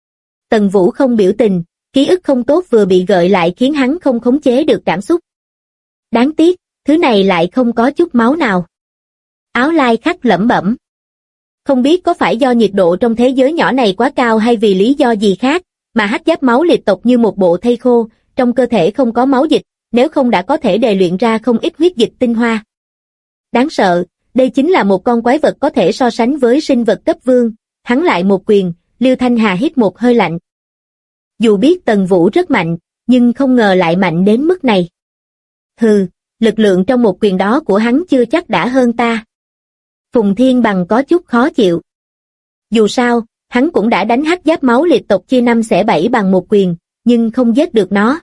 Tần Vũ không biểu tình, ký ức không tốt vừa bị gợi lại khiến hắn không khống chế được cảm xúc. Đáng tiếc, thứ này lại không có chút máu nào. Áo lai khắc lẩm bẩm. Không biết có phải do nhiệt độ trong thế giới nhỏ này quá cao hay vì lý do gì khác, mà Hắc Giáp Máu Liệt tộc như một bộ thây khô, trong cơ thể không có máu dịch, nếu không đã có thể đề luyện ra không ít huyết dịch tinh hoa. Đáng sợ, đây chính là một con quái vật có thể so sánh với sinh vật cấp vương, hắn lại một quyền, Liêu Thanh Hà hít một hơi lạnh. Dù biết Tần Vũ rất mạnh, nhưng không ngờ lại mạnh đến mức này. Hừ, lực lượng trong một quyền đó của hắn chưa chắc đã hơn ta. Phùng Thiên Bằng có chút khó chịu. Dù sao, hắn cũng đã đánh Hắc Giáp Máu Liệt tộc chia 5 xẻ 7 bằng một quyền, nhưng không giết được nó.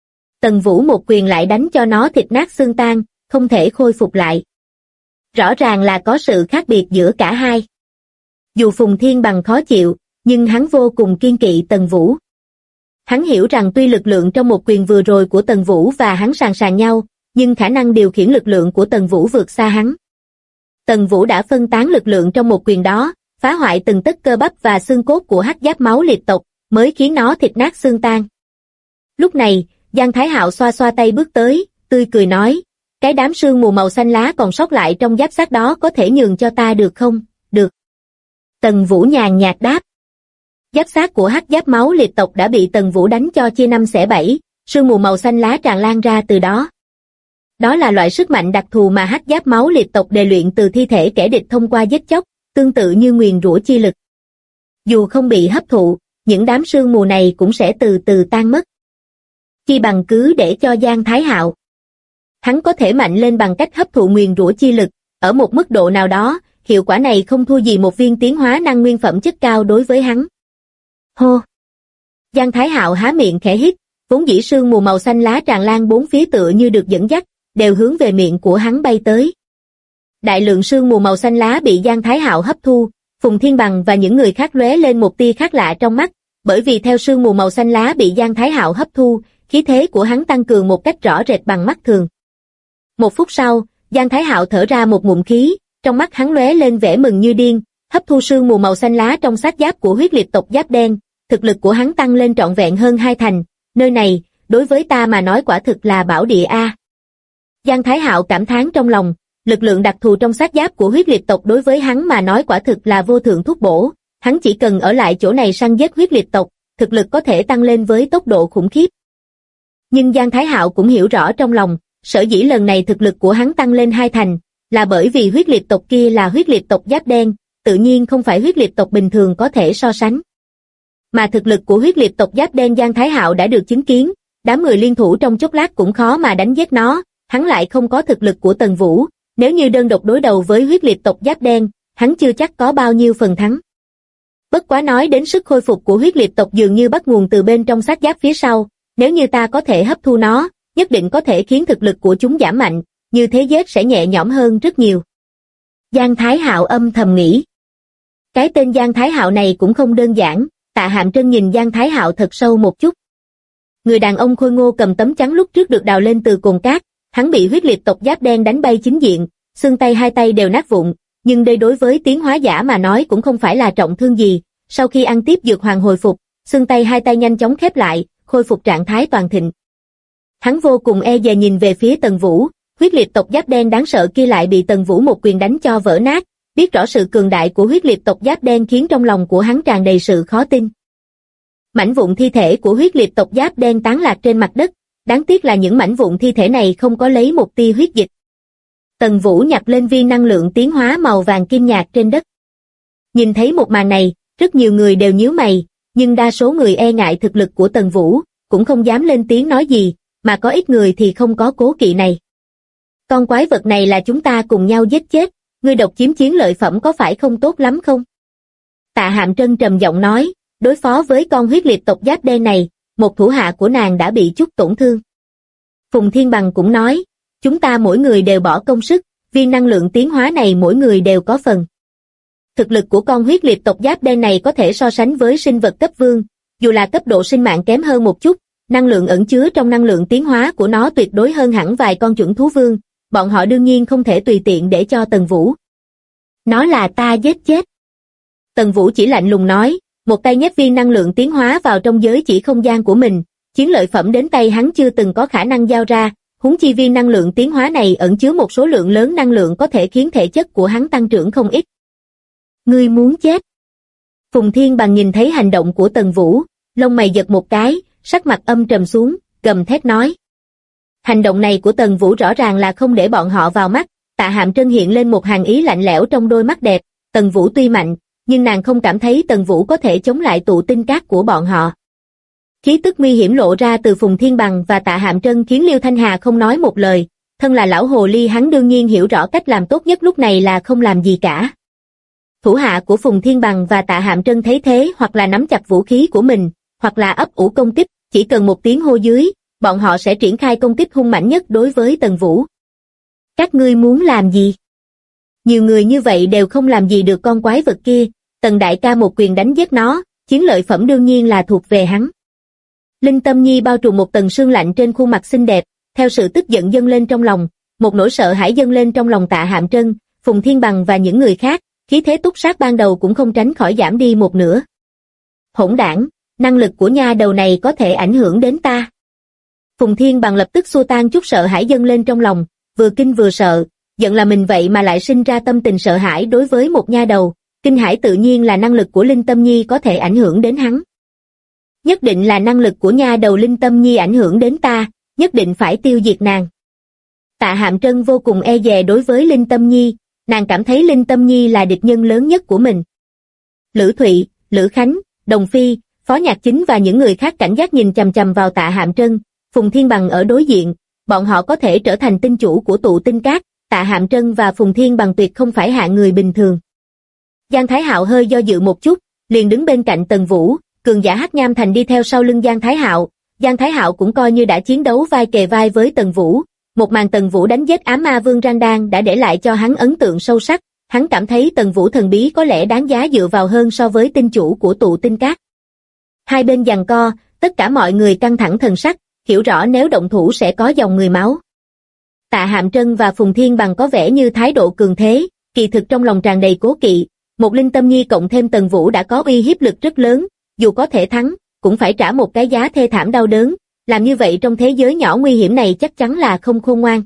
Tần Vũ một quyền lại đánh cho nó thịt nát xương tan, không thể khôi phục lại. Rõ ràng là có sự khác biệt giữa cả hai. Dù Phùng Thiên Bằng khó chịu, nhưng hắn vô cùng kiên kỵ Tần Vũ. Hắn hiểu rằng tuy lực lượng trong một quyền vừa rồi của Tần Vũ và hắn sàn sàn nhau, nhưng khả năng điều khiển lực lượng của Tần Vũ vượt xa hắn. Tần Vũ đã phân tán lực lượng trong một quyền đó, phá hoại từng tấc cơ bắp và xương cốt của Hắc Giáp Máu Liệt tộc, mới khiến nó thịt nát xương tan. Lúc này, Giang Thái Hạo xoa xoa tay bước tới, tươi cười nói, cái đám sương mù màu xanh lá còn sót lại trong giáp xác đó có thể nhường cho ta được không? Được. Tần Vũ nhàn nhạt đáp. Giáp xác của Hắc Giáp Máu Liệt tộc đã bị Tần Vũ đánh cho chia 5 xẻ 7, sương mù màu xanh lá tràn lan ra từ đó. Đó là loại sức mạnh đặc thù mà Hắc Giáp Máu Liệt tộc đề luyện từ thi thể kẻ địch thông qua giết chóc, tương tự như nguyền rủa chi lực. Dù không bị hấp thụ, những đám sương mù này cũng sẽ từ từ tan mất. Chi bằng cứ để cho Giang Thái Hạo. Hắn có thể mạnh lên bằng cách hấp thụ nguyền rủa chi lực, ở một mức độ nào đó, hiệu quả này không thua gì một viên tiến hóa năng nguyên phẩm chất cao đối với hắn. Hô! Giang Thái Hạo há miệng khẽ hít, vốn dĩ sương mù màu xanh lá tràn lan bốn phía tựa như được dẫn dắt, đều hướng về miệng của hắn bay tới. Đại lượng sương mù màu xanh lá bị Giang Thái Hạo hấp thu, Phùng Thiên Bằng và những người khác lóe lên một tia khác lạ trong mắt, bởi vì theo sương mù màu xanh lá bị Giang Thái Hạo hấp thu, khí thế của hắn tăng cường một cách rõ rệt bằng mắt thường. Một phút sau, Giang Thái Hạo thở ra một ngụm khí, trong mắt hắn lóe lên vẻ mừng như điên, hấp thu sương mù màu xanh lá trong xác giáp của huyết liệt tộc giáp đen, thực lực của hắn tăng lên trọn vẹn hơn 2 thành, nơi này, đối với ta mà nói quả thực là bảo địa a. Giang Thái Hạo cảm thán trong lòng, lực lượng đặc thù trong xác giáp của huyết liệt tộc đối với hắn mà nói quả thực là vô thượng thuốc bổ, hắn chỉ cần ở lại chỗ này săn giết huyết liệt tộc, thực lực có thể tăng lên với tốc độ khủng khiếp. Nhưng Giang Thái Hạo cũng hiểu rõ trong lòng, sở dĩ lần này thực lực của hắn tăng lên 2 thành, là bởi vì huyết liệt tộc kia là huyết liệt tộc giáp đen, tự nhiên không phải huyết liệt tộc bình thường có thể so sánh. Mà thực lực của huyết liệt tộc giáp đen Giang Thái Hạo đã được chứng kiến, đám người liên thủ trong chốc lát cũng khó mà đánh giết nó, hắn lại không có thực lực của Tần Vũ, nếu như đơn độc đối đầu với huyết liệt tộc giáp đen, hắn chưa chắc có bao nhiêu phần thắng. Bất quá nói đến sức khôi phục của huyết liệt tộc dường như bắt nguồn từ bên trong xác giáp phía sau, nếu như ta có thể hấp thu nó, nhất định có thể khiến thực lực của chúng giảm mạnh, như thế giết sẽ nhẹ nhõm hơn rất nhiều. Giang Thái Hạo âm thầm nghĩ. Cái tên Giang Thái Hạo này cũng không đơn giản, Tạ Hạm Trân nhìn Giang Thái Hạo thật sâu một chút. Người đàn ông khôi ngô cầm tấm trắng lúc trước được đào lên từ cồn cát, hắn bị huyết liệt tộc giáp đen đánh bay chính diện, xương tay hai tay đều nát vụn, nhưng đây đối với tiến hóa giả mà nói cũng không phải là trọng thương gì, sau khi ăn tiếp dược hoàng hồi phục, xương tay hai tay nhanh chóng khép lại, khôi phục trạng thái toàn thịnh. Hắn vô cùng e dè nhìn về phía Tần Vũ, huyết liệt tộc giáp đen đáng sợ kia lại bị Tần Vũ một quyền đánh cho vỡ nát, biết rõ sự cường đại của huyết liệt tộc giáp đen khiến trong lòng của hắn tràn đầy sự khó tin. Mảnh vụn thi thể của huyết liệt tộc giáp đen tán lạc trên mặt đất, đáng tiếc là những mảnh vụn thi thể này không có lấy một tia huyết dịch. Tần Vũ nhặt lên viên năng lượng tiến hóa màu vàng kim nhạt trên đất. Nhìn thấy một màn này, rất nhiều người đều nhíu mày, nhưng đa số người e ngại thực lực của Tần Vũ, cũng không dám lên tiếng nói gì, mà có ít người thì không có cố kỵ này. Con quái vật này là chúng ta cùng nhau giết chết, ngươi độc chiếm chiến lợi phẩm có phải không tốt lắm không? Tạ Hạm Trân trầm giọng nói, đối phó với con huyết liệt tộc giáp đen này, một thủ hạ của nàng đã bị chút tổn thương. Phùng Thiên Bằng cũng nói, chúng ta mỗi người đều bỏ công sức, viên năng lượng tiến hóa này mỗi người đều có phần. Thực lực của con huyết liệt tộc giáp đen này có thể so sánh với sinh vật cấp vương, dù là cấp độ sinh mạng kém hơn một chút, năng lượng ẩn chứa trong năng lượng tiến hóa của nó tuyệt đối hơn hẳn vài con chuẩn thú vương, bọn họ đương nhiên không thể tùy tiện để cho Tần Vũ. Nó là ta giết chết. Tần Vũ chỉ lạnh lùng nói, một tay nhét viên năng lượng tiến hóa vào trong giới chỉ không gian của mình, chiến lợi phẩm đến tay hắn chưa từng có khả năng giao ra, huống chi viên năng lượng tiến hóa này ẩn chứa một số lượng lớn năng lượng có thể khiến thể chất của hắn tăng trưởng không ít. Ngươi muốn chết. Phùng Thiên Bằng nhìn thấy hành động của Tần Vũ, lông mày giật một cái, sắc mặt âm trầm xuống, gầm thét nói. Hành động này của Tần Vũ rõ ràng là không để bọn họ vào mắt, Tạ Hạm Trân hiện lên một hàng ý lạnh lẽo trong đôi mắt đẹp, Tần Vũ tuy mạnh, nhưng nàng không cảm thấy Tần Vũ có thể chống lại tụ tinh cát của bọn họ. Khí tức nguy hiểm lộ ra từ Phùng Thiên Bằng và Tạ Hạm Trân khiến Liêu Thanh Hà không nói một lời, thân là lão hồ ly hắn đương nhiên hiểu rõ cách làm tốt nhất lúc này là không làm gì cả. Thủ hạ của Phùng Thiên Bằng và Tạ Hạm Trân thấy thế hoặc là nắm chặt vũ khí của mình, hoặc là ấp ủ công kích, chỉ cần một tiếng hô dưới, bọn họ sẽ triển khai công kích hung mạnh nhất đối với Tần Vũ. Các ngươi muốn làm gì? Nhiều người như vậy đều không làm gì được con quái vật kia, Tần đại ca một quyền đánh giết nó, chiến lợi phẩm đương nhiên là thuộc về hắn. Linh Tâm Nhi bao trùm một tầng sương lạnh trên khuôn mặt xinh đẹp, theo sự tức giận dâng lên trong lòng, một nỗi sợ hãi dâng lên trong lòng Tạ Hạm Trân, Phùng Thiên Bằng và những người khác, khí thế túc sát ban đầu cũng không tránh khỏi giảm đi một nửa. Hỗn đảng, năng lực của nha đầu này có thể ảnh hưởng đến ta. Phùng Thiên Bằng lập tức xua tan chút sợ hãi dâng lên trong lòng, vừa kinh vừa sợ, giận là mình vậy mà lại sinh ra tâm tình sợ hãi đối với một nha đầu, kinh hãi tự nhiên là năng lực của Linh Tâm Nhi có thể ảnh hưởng đến hắn. Nhất định là năng lực của nha đầu Linh Tâm Nhi ảnh hưởng đến ta, nhất định phải tiêu diệt nàng. Tạ Hạm Trân vô cùng e dè đối với Linh Tâm Nhi, nàng cảm thấy Linh Tâm Nhi là địch nhân lớn nhất của mình. Lữ Thụy, Lữ Khánh, Đồng Phi, Phó Nhạc Chính và những người khác cảnh giác nhìn chằm chằm vào Tạ Hạm Trân, Phùng Thiên Bằng ở đối diện, bọn họ có thể trở thành tinh chủ của tụ tinh cát, Tạ Hạm Trân và Phùng Thiên Bằng tuyệt không phải hạng người bình thường. Giang Thái Hạo hơi do dự một chút, liền đứng bên cạnh Tần Vũ, cường giả Hắc Nham Thành đi theo sau lưng Giang Thái Hạo cũng coi như đã chiến đấu vai kề vai với Tần Vũ, một màn Tần Vũ đánh giết ám ma vương Randan đã để lại cho hắn ấn tượng sâu sắc, hắn cảm thấy Tần Vũ thần bí có lẽ đáng giá dựa vào hơn so với tinh chủ của tụ tinh cát. Hai bên giằng co, tất cả mọi người căng thẳng thần sắc, hiểu rõ nếu động thủ sẽ có dòng người máu. Tạ Hạm Trân và Phùng Thiên Bằng có vẻ như thái độ cường thế, kỳ thực trong lòng tràn đầy cố kỵ, một Linh Tâm Nhi cộng thêm Tần Vũ đã có uy hiếp lực rất lớn, dù có thể thắng, cũng phải trả một cái giá thê thảm đau đớn, làm như vậy trong thế giới nhỏ nguy hiểm này chắc chắn là không khôn ngoan.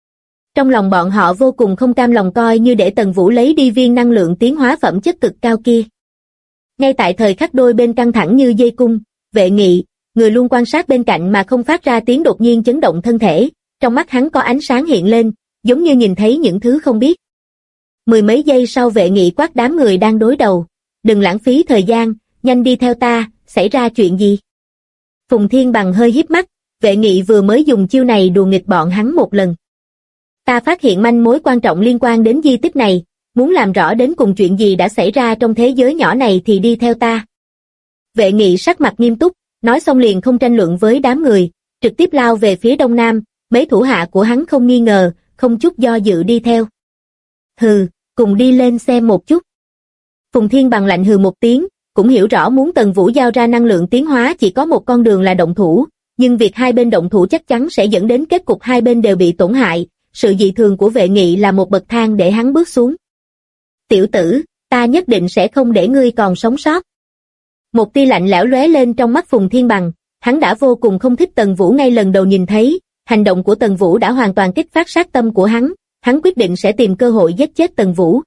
Trong lòng bọn họ vô cùng không cam lòng coi như để Tần Vũ lấy đi viên năng lượng tiến hóa phẩm chất cực cao kia. Ngay tại thời khắc đôi bên căng thẳng như dây cung, Vệ Nghị, người luôn quan sát bên cạnh mà không phát ra tiếng đột nhiên chấn động thân thể, trong mắt hắn có ánh sáng hiện lên, giống như nhìn thấy những thứ không biết. Mười mấy giây sau Vệ Nghị quát đám người đang đối đầu, đừng lãng phí thời gian, nhanh đi theo ta, xảy ra chuyện gì? Phùng Thiên Bằng hơi híp mắt, Vệ Nghị vừa mới dùng chiêu này đùa nghịch bọn hắn một lần. Ta phát hiện manh mối quan trọng liên quan đến di tích này, muốn làm rõ đến cùng chuyện gì đã xảy ra trong thế giới nhỏ này thì đi theo ta. Vệ Nghị sắc mặt nghiêm túc, nói xong liền không tranh luận với đám người, trực tiếp lao về phía đông nam, mấy thủ hạ của hắn không nghi ngờ, không chút do dự đi theo. Hừ, cùng đi lên xem một chút. Phùng Thiên Bằng lạnh hừ một tiếng, cũng hiểu rõ muốn Tần Vũ giao ra năng lượng tiến hóa chỉ có một con đường là động thủ, nhưng việc hai bên động thủ chắc chắn sẽ dẫn đến kết cục hai bên đều bị tổn hại, sự dị thường của Vệ Nghị là một bậc thang để hắn bước xuống. Tiểu tử, ta nhất định sẽ không để ngươi còn sống sót. Một tia lạnh lẽo lóe lên trong mắt Phùng Thiên Bằng, hắn đã vô cùng không thích Tần Vũ ngay lần đầu nhìn thấy, hành động của Tần Vũ đã hoàn toàn kích phát sát tâm của hắn quyết định sẽ tìm cơ hội giết chết Tần Vũ.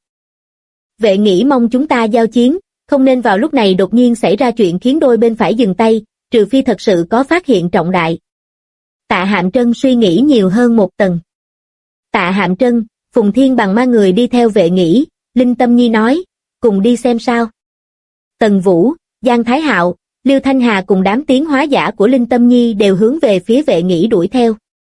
Vệ Nghị mong chúng ta giao chiến, không nên vào lúc này đột nhiên xảy ra chuyện khiến đôi bên phải dừng tay, trừ phi thật sự có phát hiện trọng đại. Tạ Hạm Trân suy nghĩ nhiều hơn một tầng. Tạ Hạm Trân, Phùng Thiên Bằng mang người đi theo Vệ Nghị, Linh Tâm Nhi nói, cùng đi xem sao. Tần Vũ, Giang Thái Hạo, Liêu Thanh Hà cùng đám tiến hóa giả của Linh Tâm Nhi đều hướng về phía Vệ Nghị đuổi theo.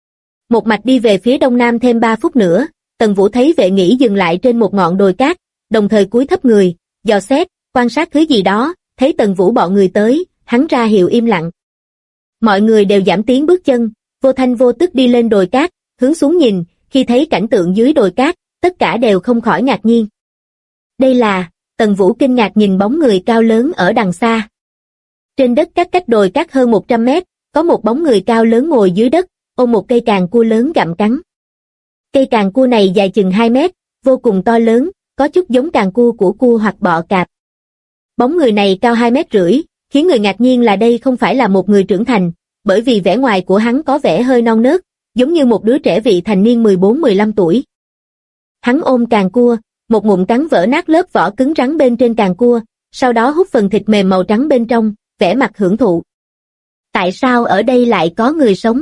Một mạch đi về phía đông nam thêm 3 phút nữa, Tần Vũ thấy Vệ Nghị dừng lại trên một ngọn đồi cát, đồng thời cúi thấp người, dò xét, quan sát thứ gì đó, thấy Tần Vũ bọn người tới, hắn ra hiệu im lặng. Mọi người đều giảm tiếng bước chân, vô thanh vô tức đi lên đồi cát, hướng xuống nhìn, khi thấy cảnh tượng dưới đồi cát, tất cả đều không khỏi ngạc nhiên. Đây là, Tần Vũ kinh ngạc nhìn bóng người cao lớn ở đằng xa. Trên đất cát cách đồi cát hơn 100 mét, có một bóng người cao lớn ngồi dưới đất, ôm một cây càng cua lớn gặm cắn. Cây càng cua này dài chừng 2 mét, vô cùng to lớn, có chút giống càng cua của cua hoặc bọ cạp. Bóng người này cao 2,5 mét, khiến người ngạc nhiên là đây không phải là một người trưởng thành, bởi vì vẻ ngoài của hắn có vẻ hơi non nớt, giống như một đứa trẻ vị thành niên 14-15 tuổi. Hắn ôm càng cua, một ngụm cắn vỡ nát lớp vỏ cứng rắn bên trên càng cua, sau đó hút phần thịt mềm màu trắng bên trong, vẻ mặt hưởng thụ. Tại sao ở đây lại có người sống?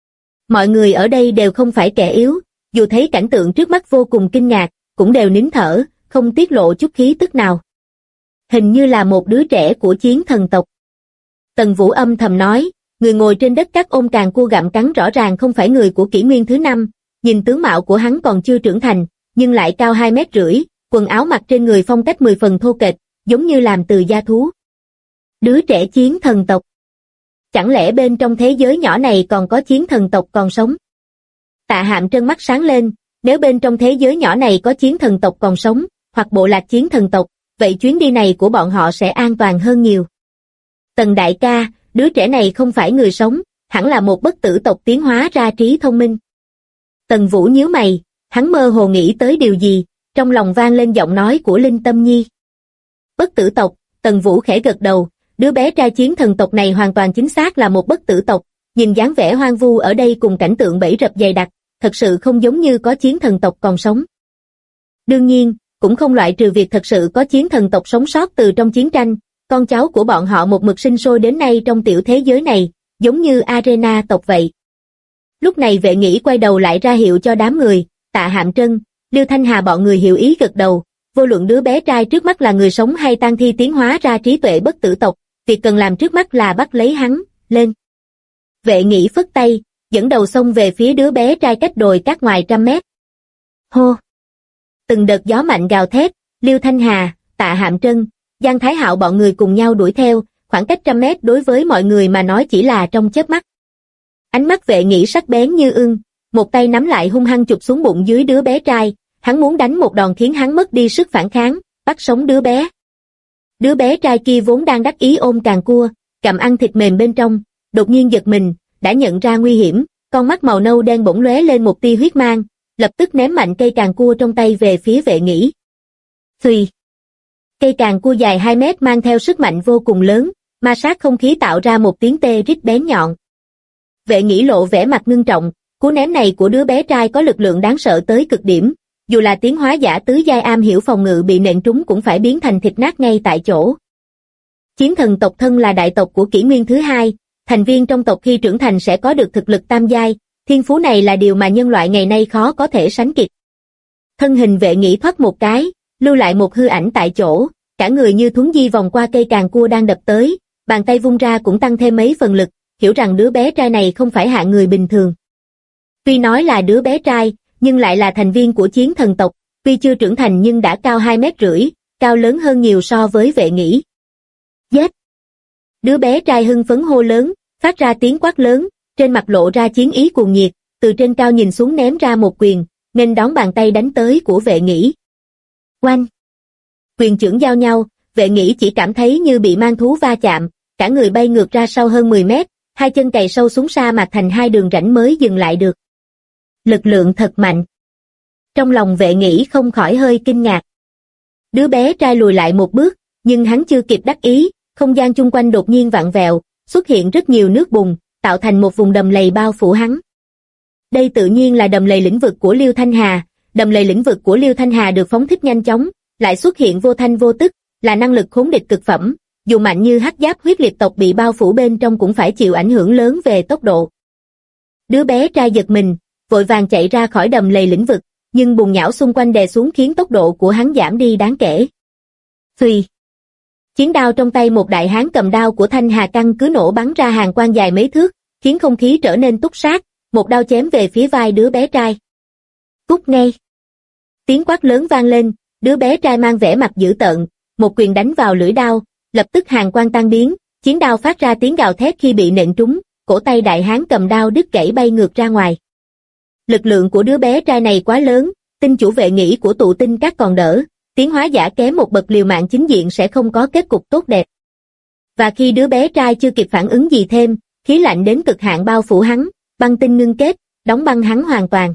Mọi người ở đây đều không phải kẻ yếu, dù thấy cảnh tượng trước mắt vô cùng kinh ngạc, cũng đều nín thở, không tiết lộ chút khí tức nào. Hình như là một đứa trẻ của chiến thần tộc. Tần Vũ âm thầm nói, người ngồi trên đất cát ôm càng cua gặm cắn rõ ràng không phải người của kỷ nguyên thứ 5, nhìn tướng mạo của hắn còn chưa trưởng thành, nhưng lại cao 2,5 mét, quần áo mặc trên người phong cách 10 phần thô kệch, giống như làm từ da thú. Đứa trẻ chiến thần tộc. Chẳng lẽ bên trong thế giới nhỏ này còn có chiến thần tộc còn sống? Tạ Hạm Trân mắt sáng lên, nếu bên trong thế giới nhỏ này có chiến thần tộc còn sống, hoặc bộ lạc chiến thần tộc, vậy chuyến đi này của bọn họ sẽ an toàn hơn nhiều. Tần đại ca, đứa trẻ này không phải người sống, hẳn là một bất tử tộc tiến hóa ra trí thông minh. Tần Vũ nhíu mày, hắn mơ hồ nghĩ tới điều gì, trong lòng vang lên giọng nói của Linh Tâm Nhi. Bất tử tộc, Tần Vũ khẽ gật đầu, đứa bé trai chiến thần tộc này hoàn toàn chính xác là một bất tử tộc, nhìn dáng vẻ hoang vu ở đây cùng cảnh tượng bẫy rập dày đặc, thật sự không giống như có chiến thần tộc còn sống. Đương nhiên, cũng không loại trừ việc thật sự có chiến thần tộc sống sót từ trong chiến tranh, con cháu của bọn họ một mực sinh sôi đến nay trong tiểu thế giới này, giống như Arena tộc vậy. Lúc này Vệ Nghị quay đầu lại ra hiệu cho đám người, Tạ Hạm Trân, Liêu Thanh Hà bọn người hiểu ý gật đầu, vô luận đứa bé trai trước mắt là người sống hay tang thi tiến hóa ra trí tuệ bất tử tộc, việc cần làm trước mắt là bắt lấy hắn, lên. Vệ Nghị phất tay, dẫn đầu xông về phía đứa bé trai cách đồi cát ngoài 100 mét. Hô! Từng đợt gió mạnh gào thét, Liêu Thanh Hà, Tạ Hạm Trân, Giang Thái Hạo bọn người cùng nhau đuổi theo, khoảng cách 100 mét đối với mọi người mà nói chỉ là trong chớp mắt. Ánh mắt Vệ Nghị sắc bén như ưng, một tay nắm lại hung hăng chụp xuống bụng dưới đứa bé trai, hắn muốn đánh một đòn khiến hắn mất đi sức phản kháng, bắt sống đứa bé. Đứa bé trai kia vốn đang đắc ý ôm càng cua, gặm ăn thịt mềm bên trong, đột nhiên giật mình, đã nhận ra nguy hiểm, con mắt màu nâu đen bỗng lóe lên một tia huyết mang, lập tức ném mạnh cây càng cua trong tay về phía Vệ Nghị. Xuy! Cây càng cua dài 2 mét mang theo sức mạnh vô cùng lớn, ma sát không khí tạo ra một tiếng tê rít bén nhọn. Vệ Nghị lộ vẻ mặt ngưng trọng, cú ném này của đứa bé trai có lực lượng đáng sợ tới cực điểm, dù là tiến hóa giả tứ giai am hiểu phòng ngự bị nện trúng cũng phải biến thành thịt nát ngay tại chỗ. Chiến thần tộc thân là đại tộc của kỷ nguyên thứ 2, thành viên trong tộc khi trưởng thành sẽ có được thực lực tam giai, thiên phú này là điều mà nhân loại ngày nay khó có thể sánh kịp. Thân hình Vệ Nghị thoát một cái, lưu lại một hư ảnh tại chỗ, cả người như thuấn di vòng qua cây càng cua đang đập tới, bàn tay vung ra cũng tăng thêm mấy phần lực, hiểu rằng đứa bé trai này không phải hạng người bình thường. Tuy nói là đứa bé trai, nhưng lại là thành viên của chiến thần tộc, tuy chưa trưởng thành nhưng đã cao 2,5 mét, cao lớn hơn nhiều so với Vệ Nghĩ. Giết! Đứa bé trai hưng phấn hô lớn, phát ra tiếng quát lớn, trên mặt lộ ra chiến ý cuồng nhiệt, từ trên cao nhìn xuống ném ra một quyền, nên đón bàn tay đánh tới của Vệ Nghĩ. Oanh! Quyền chưởng giao nhau, Vệ Nghĩ chỉ cảm thấy như bị mang thú va chạm, cả người bay ngược ra sau hơn 10 mét, hai chân cày sâu xuống sa mạc thành hai đường rãnh mới dừng lại được. Lực lượng thật mạnh. Trong lòng Vệ Nghĩ không khỏi hơi kinh ngạc. Đứa bé trai lùi lại một bước, nhưng hắn chưa kịp đắc ý, không gian chung quanh đột nhiên vặn vẹo, xuất hiện rất nhiều nước bùn, tạo thành một vùng đầm lầy bao phủ hắn. Đây tự nhiên là đầm lầy lĩnh vực của Liêu Thanh Hà, đầm lầy lĩnh vực của Liêu Thanh Hà được phóng thích nhanh chóng, lại xuất hiện vô thanh vô tức, là năng lực khốn địch cực phẩm, dù mạnh như hắc giáp huyết liệt tộc bị bao phủ bên trong cũng phải chịu ảnh hưởng lớn về tốc độ. Đứa bé trai giật mình, vội vàng chạy ra khỏi đầm lầy lĩnh vực, nhưng bùn nhão xung quanh đè xuống khiến tốc độ của hắn giảm đi đáng kể. Xuy! Chiến đao trong tay một đại hán cầm đao của Thanh Hà căn cứ nổ bắn ra hàng quang dài mấy thước, khiến không khí trở nên túc sát, một đao chém về phía vai đứa bé trai. Cút ngay! Tiếng quát lớn vang lên, đứa bé trai mang vẻ mặt dữ tợn, một quyền đánh vào lưỡi đao, lập tức hàng quang tan biến, chiến đao phát ra tiếng gào thét khi bị nện trúng, cổ tay đại hán cầm đao đứt gãy bay ngược ra ngoài. Lực lượng của đứa bé trai này quá lớn, tinh chủ Vệ Nghĩ của tụ tinh các còn đỡ, tiến hóa giả kém một bậc liều mạng chính diện sẽ không có kết cục tốt đẹp. Và khi đứa bé trai chưa kịp phản ứng gì thêm, khí lạnh đến cực hạn bao phủ hắn, băng tinh ngưng kết, đóng băng hắn hoàn toàn.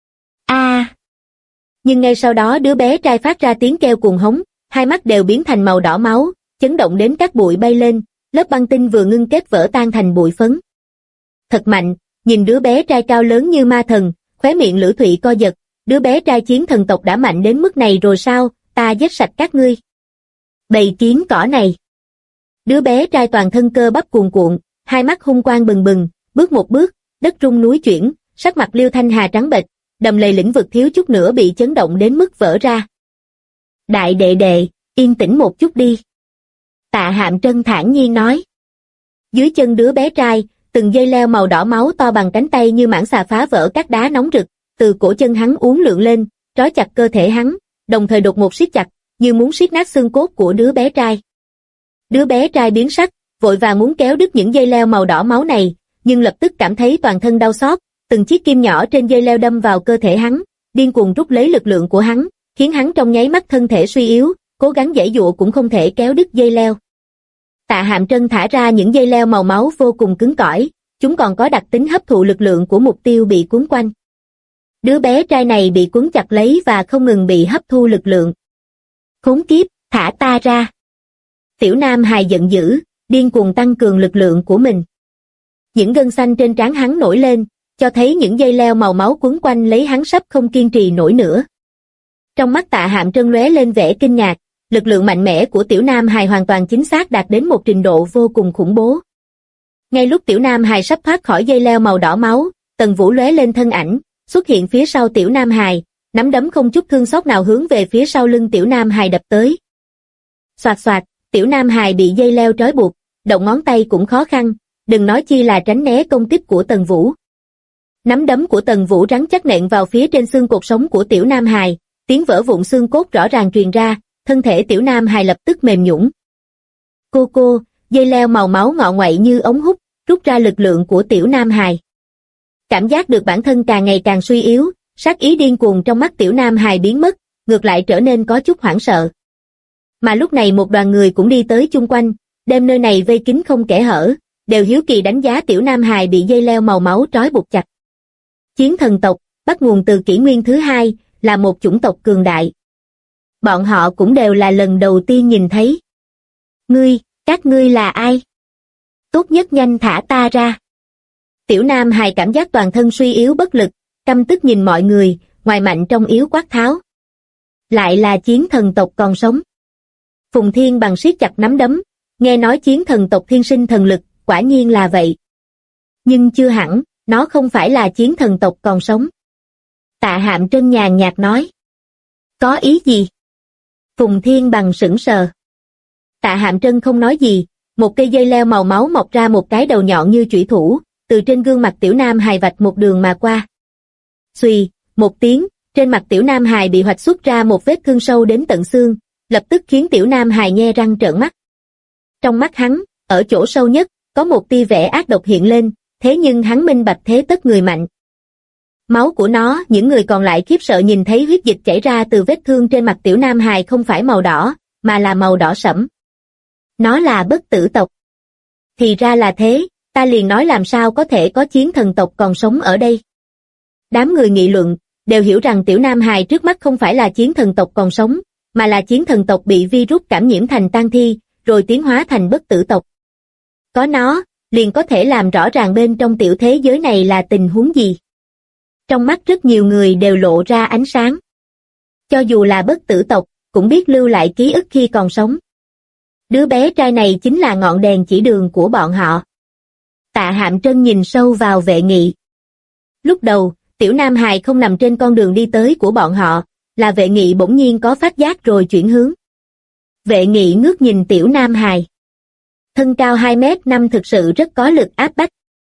Nhưng ngay sau đó đứa bé trai phát ra tiếng kêu cuồng hống, hai mắt đều biến thành màu đỏ máu, chấn động đến các bụi bay lên, lớp băng tinh vừa ngưng kết vỡ tan thành bụi phấn. Thật mạnh, nhìn đứa bé trai cao lớn như ma thần, khóe miệng Lữ Thụy co giật, đứa bé trai chiến thần tộc đã mạnh đến mức này rồi sao, ta giết sạch các ngươi. Bầy kiến cỏ này. Đứa bé trai toàn thân cơ bắp cuồn cuộn, hai mắt hung quang bừng bừng, bước một bước, đất rung núi chuyển, sắc mặt Liêu Thanh Hà trắng bệch, đầm lầy lĩnh vực thiếu chút nữa bị chấn động đến mức vỡ ra. Đại đệ đệ, yên tĩnh một chút đi. Tạ Hạm Trân thản nhiên nói. Dưới chân đứa bé trai, từng dây leo màu đỏ máu to bằng cánh tay như mãng xà phá vỡ các đá nóng rực, từ cổ chân hắn uốn lượn lên, trói chặt cơ thể hắn, đồng thời đột ngột siết chặt, như muốn siết nát xương cốt của đứa bé trai. Đứa bé trai biến sắc, vội vàng muốn kéo đứt những dây leo màu đỏ máu này, nhưng lập tức cảm thấy toàn thân đau xót, từng chiếc kim nhỏ trên dây leo đâm vào cơ thể hắn, điên cuồng rút lấy lực lượng của hắn, khiến hắn trong nháy mắt thân thể suy yếu, cố gắng giãy giụa cũng không thể kéo đứt dây leo. Tạ Hạm Trân thả ra những dây leo màu máu vô cùng cứng cỏi, chúng còn có đặc tính hấp thụ lực lượng của mục tiêu bị cuốn quanh. Đứa bé trai này bị cuốn chặt lấy và không ngừng bị hấp thu lực lượng. Khốn kiếp, thả ta ra. Tiểu Nam Hài giận dữ, điên cuồng tăng cường lực lượng của mình. Những gân xanh trên trán hắn nổi lên, cho thấy những dây leo màu máu quấn quanh lấy hắn sắp không kiên trì nổi nữa. Trong mắt Tạ Hạm Trân lóe lên vẻ kinh ngạc, lực lượng mạnh mẽ của Tiểu Nam Hài hoàn toàn chính xác đạt đến một trình độ vô cùng khủng bố. Ngay lúc Tiểu Nam Hài sắp thoát khỏi dây leo màu đỏ máu, Tần Vũ lóe lên thân ảnh, xuất hiện phía sau Tiểu Nam Hài, nắm đấm không chút thương xót nào hướng về phía sau lưng Tiểu Nam Hài đập tới. Xoạt xoạt, Tiểu Nam Hài bị dây leo trói buộc, động ngón tay cũng khó khăn, đừng nói chi là tránh né công kích của Tần Vũ. Nắm đấm của Tần Vũ rắn chắc nện vào phía trên xương cột sống của Tiểu Nam Hài, tiếng vỡ vụn xương cốt rõ ràng truyền ra, thân thể Tiểu Nam Hài lập tức mềm nhũn. Cô, dây leo màu máu ngọ nguậy như ống hút, rút ra lực lượng của Tiểu Nam Hài. Cảm giác được bản thân càng ngày càng suy yếu, sát ý điên cuồng trong mắt Tiểu Nam Hài biến mất, ngược lại trở nên có chút hoảng sợ. Mà lúc này một đoàn người cũng đi tới chung quanh, đem nơi này vây kín không kẽ hở, đều hiếu kỳ đánh giá Tiểu Nam Hài bị dây leo màu máu trói buộc chặt. Chiến thần tộc, bắt nguồn từ kỷ nguyên thứ hai, là một chủng tộc cường đại. Bọn họ cũng đều là lần đầu tiên nhìn thấy. Các ngươi là ai? Tốt nhất nhanh thả ta ra. Tiểu Nam Hài cảm giác toàn thân suy yếu bất lực, căm tức nhìn mọi người, ngoài mạnh trong yếu quát tháo. Lại là chiến thần tộc còn sống. Phùng Thiên Bằng siết chặt nắm đấm, nghe nói chiến thần tộc thiên sinh thần lực, quả nhiên là vậy. Nhưng chưa hẳn, nó không phải là chiến thần tộc còn sống. Tạ Hạm Trân nhàn nhạt nói. Có ý gì? Phùng Thiên Bằng sững sờ. Tạ Hạm Trân không nói gì, một cây dây leo màu máu mọc ra một cái đầu nhọn như chủy thủ, từ trên gương mặt Tiểu Nam Hài vạch một đường mà qua. Xuỳ, một tiếng, trên mặt Tiểu Nam Hài bị hoạch xuất ra một vết thương sâu đến tận xương, lập tức khiến Tiểu Nam Hài nhe răng trợn mắt. Trong mắt hắn, ở chỗ sâu nhất, có một tia vẻ ác độc hiện lên, thế nhưng hắn minh bạch thế tất người mạnh. Máu của nó, những người còn lại khiếp sợ nhìn thấy huyết dịch chảy ra từ vết thương trên mặt Tiểu Nam Hài không phải màu đỏ, mà là màu đỏ sẫm. Nó là bất tử tộc. Thì ra là thế, ta liền nói làm sao có thể có chiến thần tộc còn sống ở đây. Đám người nghị luận, đều hiểu rằng Tiểu Nam Hài trước mắt không phải là chiến thần tộc còn sống, mà là chiến thần tộc bị virus cảm nhiễm thành tang thi, rồi tiến hóa thành bất tử tộc. Có nó, liền có thể làm rõ ràng bên trong tiểu thế giới này là tình huống gì. Trong mắt rất nhiều người đều lộ ra ánh sáng. Cho dù là bất tử tộc, cũng biết lưu lại ký ức khi còn sống. Đứa bé trai này chính là ngọn đèn chỉ đường của bọn họ. Tạ Hạm Trân nhìn sâu vào Vệ Nghị. Lúc đầu, Tiểu Nam Hài không nằm trên con đường đi tới của bọn họ, là Vệ Nghị bỗng nhiên có phát giác rồi chuyển hướng. Vệ Nghị ngước nhìn Tiểu Nam Hài. Thân cao 2m5 thực sự rất có lực áp bách.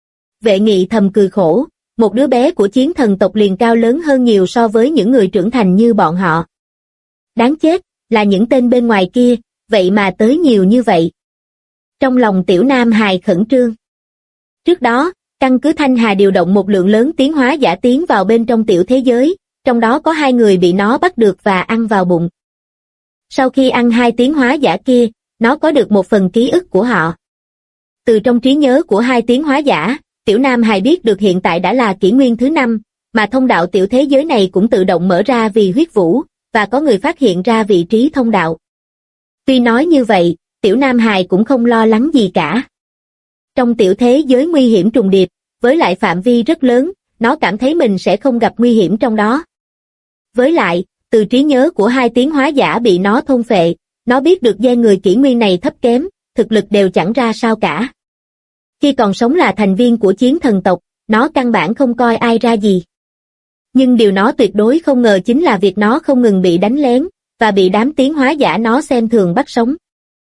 Vệ Nghị thầm cười khổ, một đứa bé của chiến thần tộc liền cao lớn hơn nhiều so với những người trưởng thành như bọn họ. Đáng chết, là những tên bên ngoài kia, vậy mà tới nhiều như vậy. Trong lòng Tiểu Nam Hài khẩn trương. Trước đó, căn cứ Thanh Hà điều động một lượng lớn tiến hóa giả tiến vào bên trong tiểu thế giới, trong đó có 2 người bị nó bắt được và ăn vào bụng. Sau khi ăn 2 tiến hóa giả kia, nó có được một phần ký ức của họ. Từ trong trí nhớ của 2 tiến hóa giả, Tiểu Nam Hài biết được hiện tại đã là kỷ nguyên thứ 5, mà thông đạo tiểu thế giới này cũng tự động mở ra vì huyết vũ, và có người phát hiện ra vị trí thông đạo. Tuy nói như vậy, Tiểu Nam Hài cũng không lo lắng gì cả. Trong tiểu thế giới nguy hiểm trùng điệp, với lại phạm vi rất lớn, nó cảm thấy mình sẽ không gặp nguy hiểm trong đó. Với lại, từ trí nhớ của 2 tiến hóa giả bị nó thôn phệ, nó biết được gen người kỷ nguyên này thấp kém, thực lực đều chẳng ra sao cả. Khi còn sống là thành viên của chiến thần tộc, nó căn bản không coi ai ra gì. Nhưng điều nó tuyệt đối không ngờ chính là việc nó không ngừng bị đánh lén, và bị đám tiến hóa giả nó xem thường bắt sống.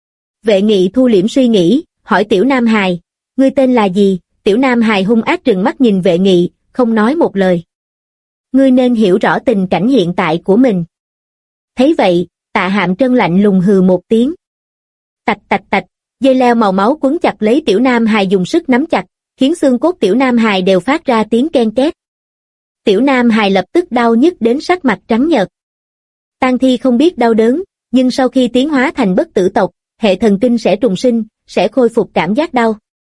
Vệ Nghị thu liễm suy nghĩ, hỏi Tiểu Nam Hài, ngươi tên là gì? Tiểu Nam Hài hung ác trừng mắt nhìn Vệ Nghị, không nói một lời. Ngươi nên hiểu rõ tình cảnh hiện tại của mình. Thấy vậy, Tạ Hạm Trân lạnh lùng hừ một tiếng. Tạch tạch tạch, dây leo màu máu quấn chặt lấy Tiểu Nam Hài dùng sức nắm chặt, khiến xương cốt Tiểu Nam Hài đều phát ra tiếng ken két. Tiểu Nam Hài lập tức đau nhức đến sắc mặt trắng nhợt. Tang thi không biết đau đớn, nhưng sau khi tiến hóa thành bất tử tộc, hệ thần kinh sẽ trùng sinh, sẽ khôi phục cảm giác đau.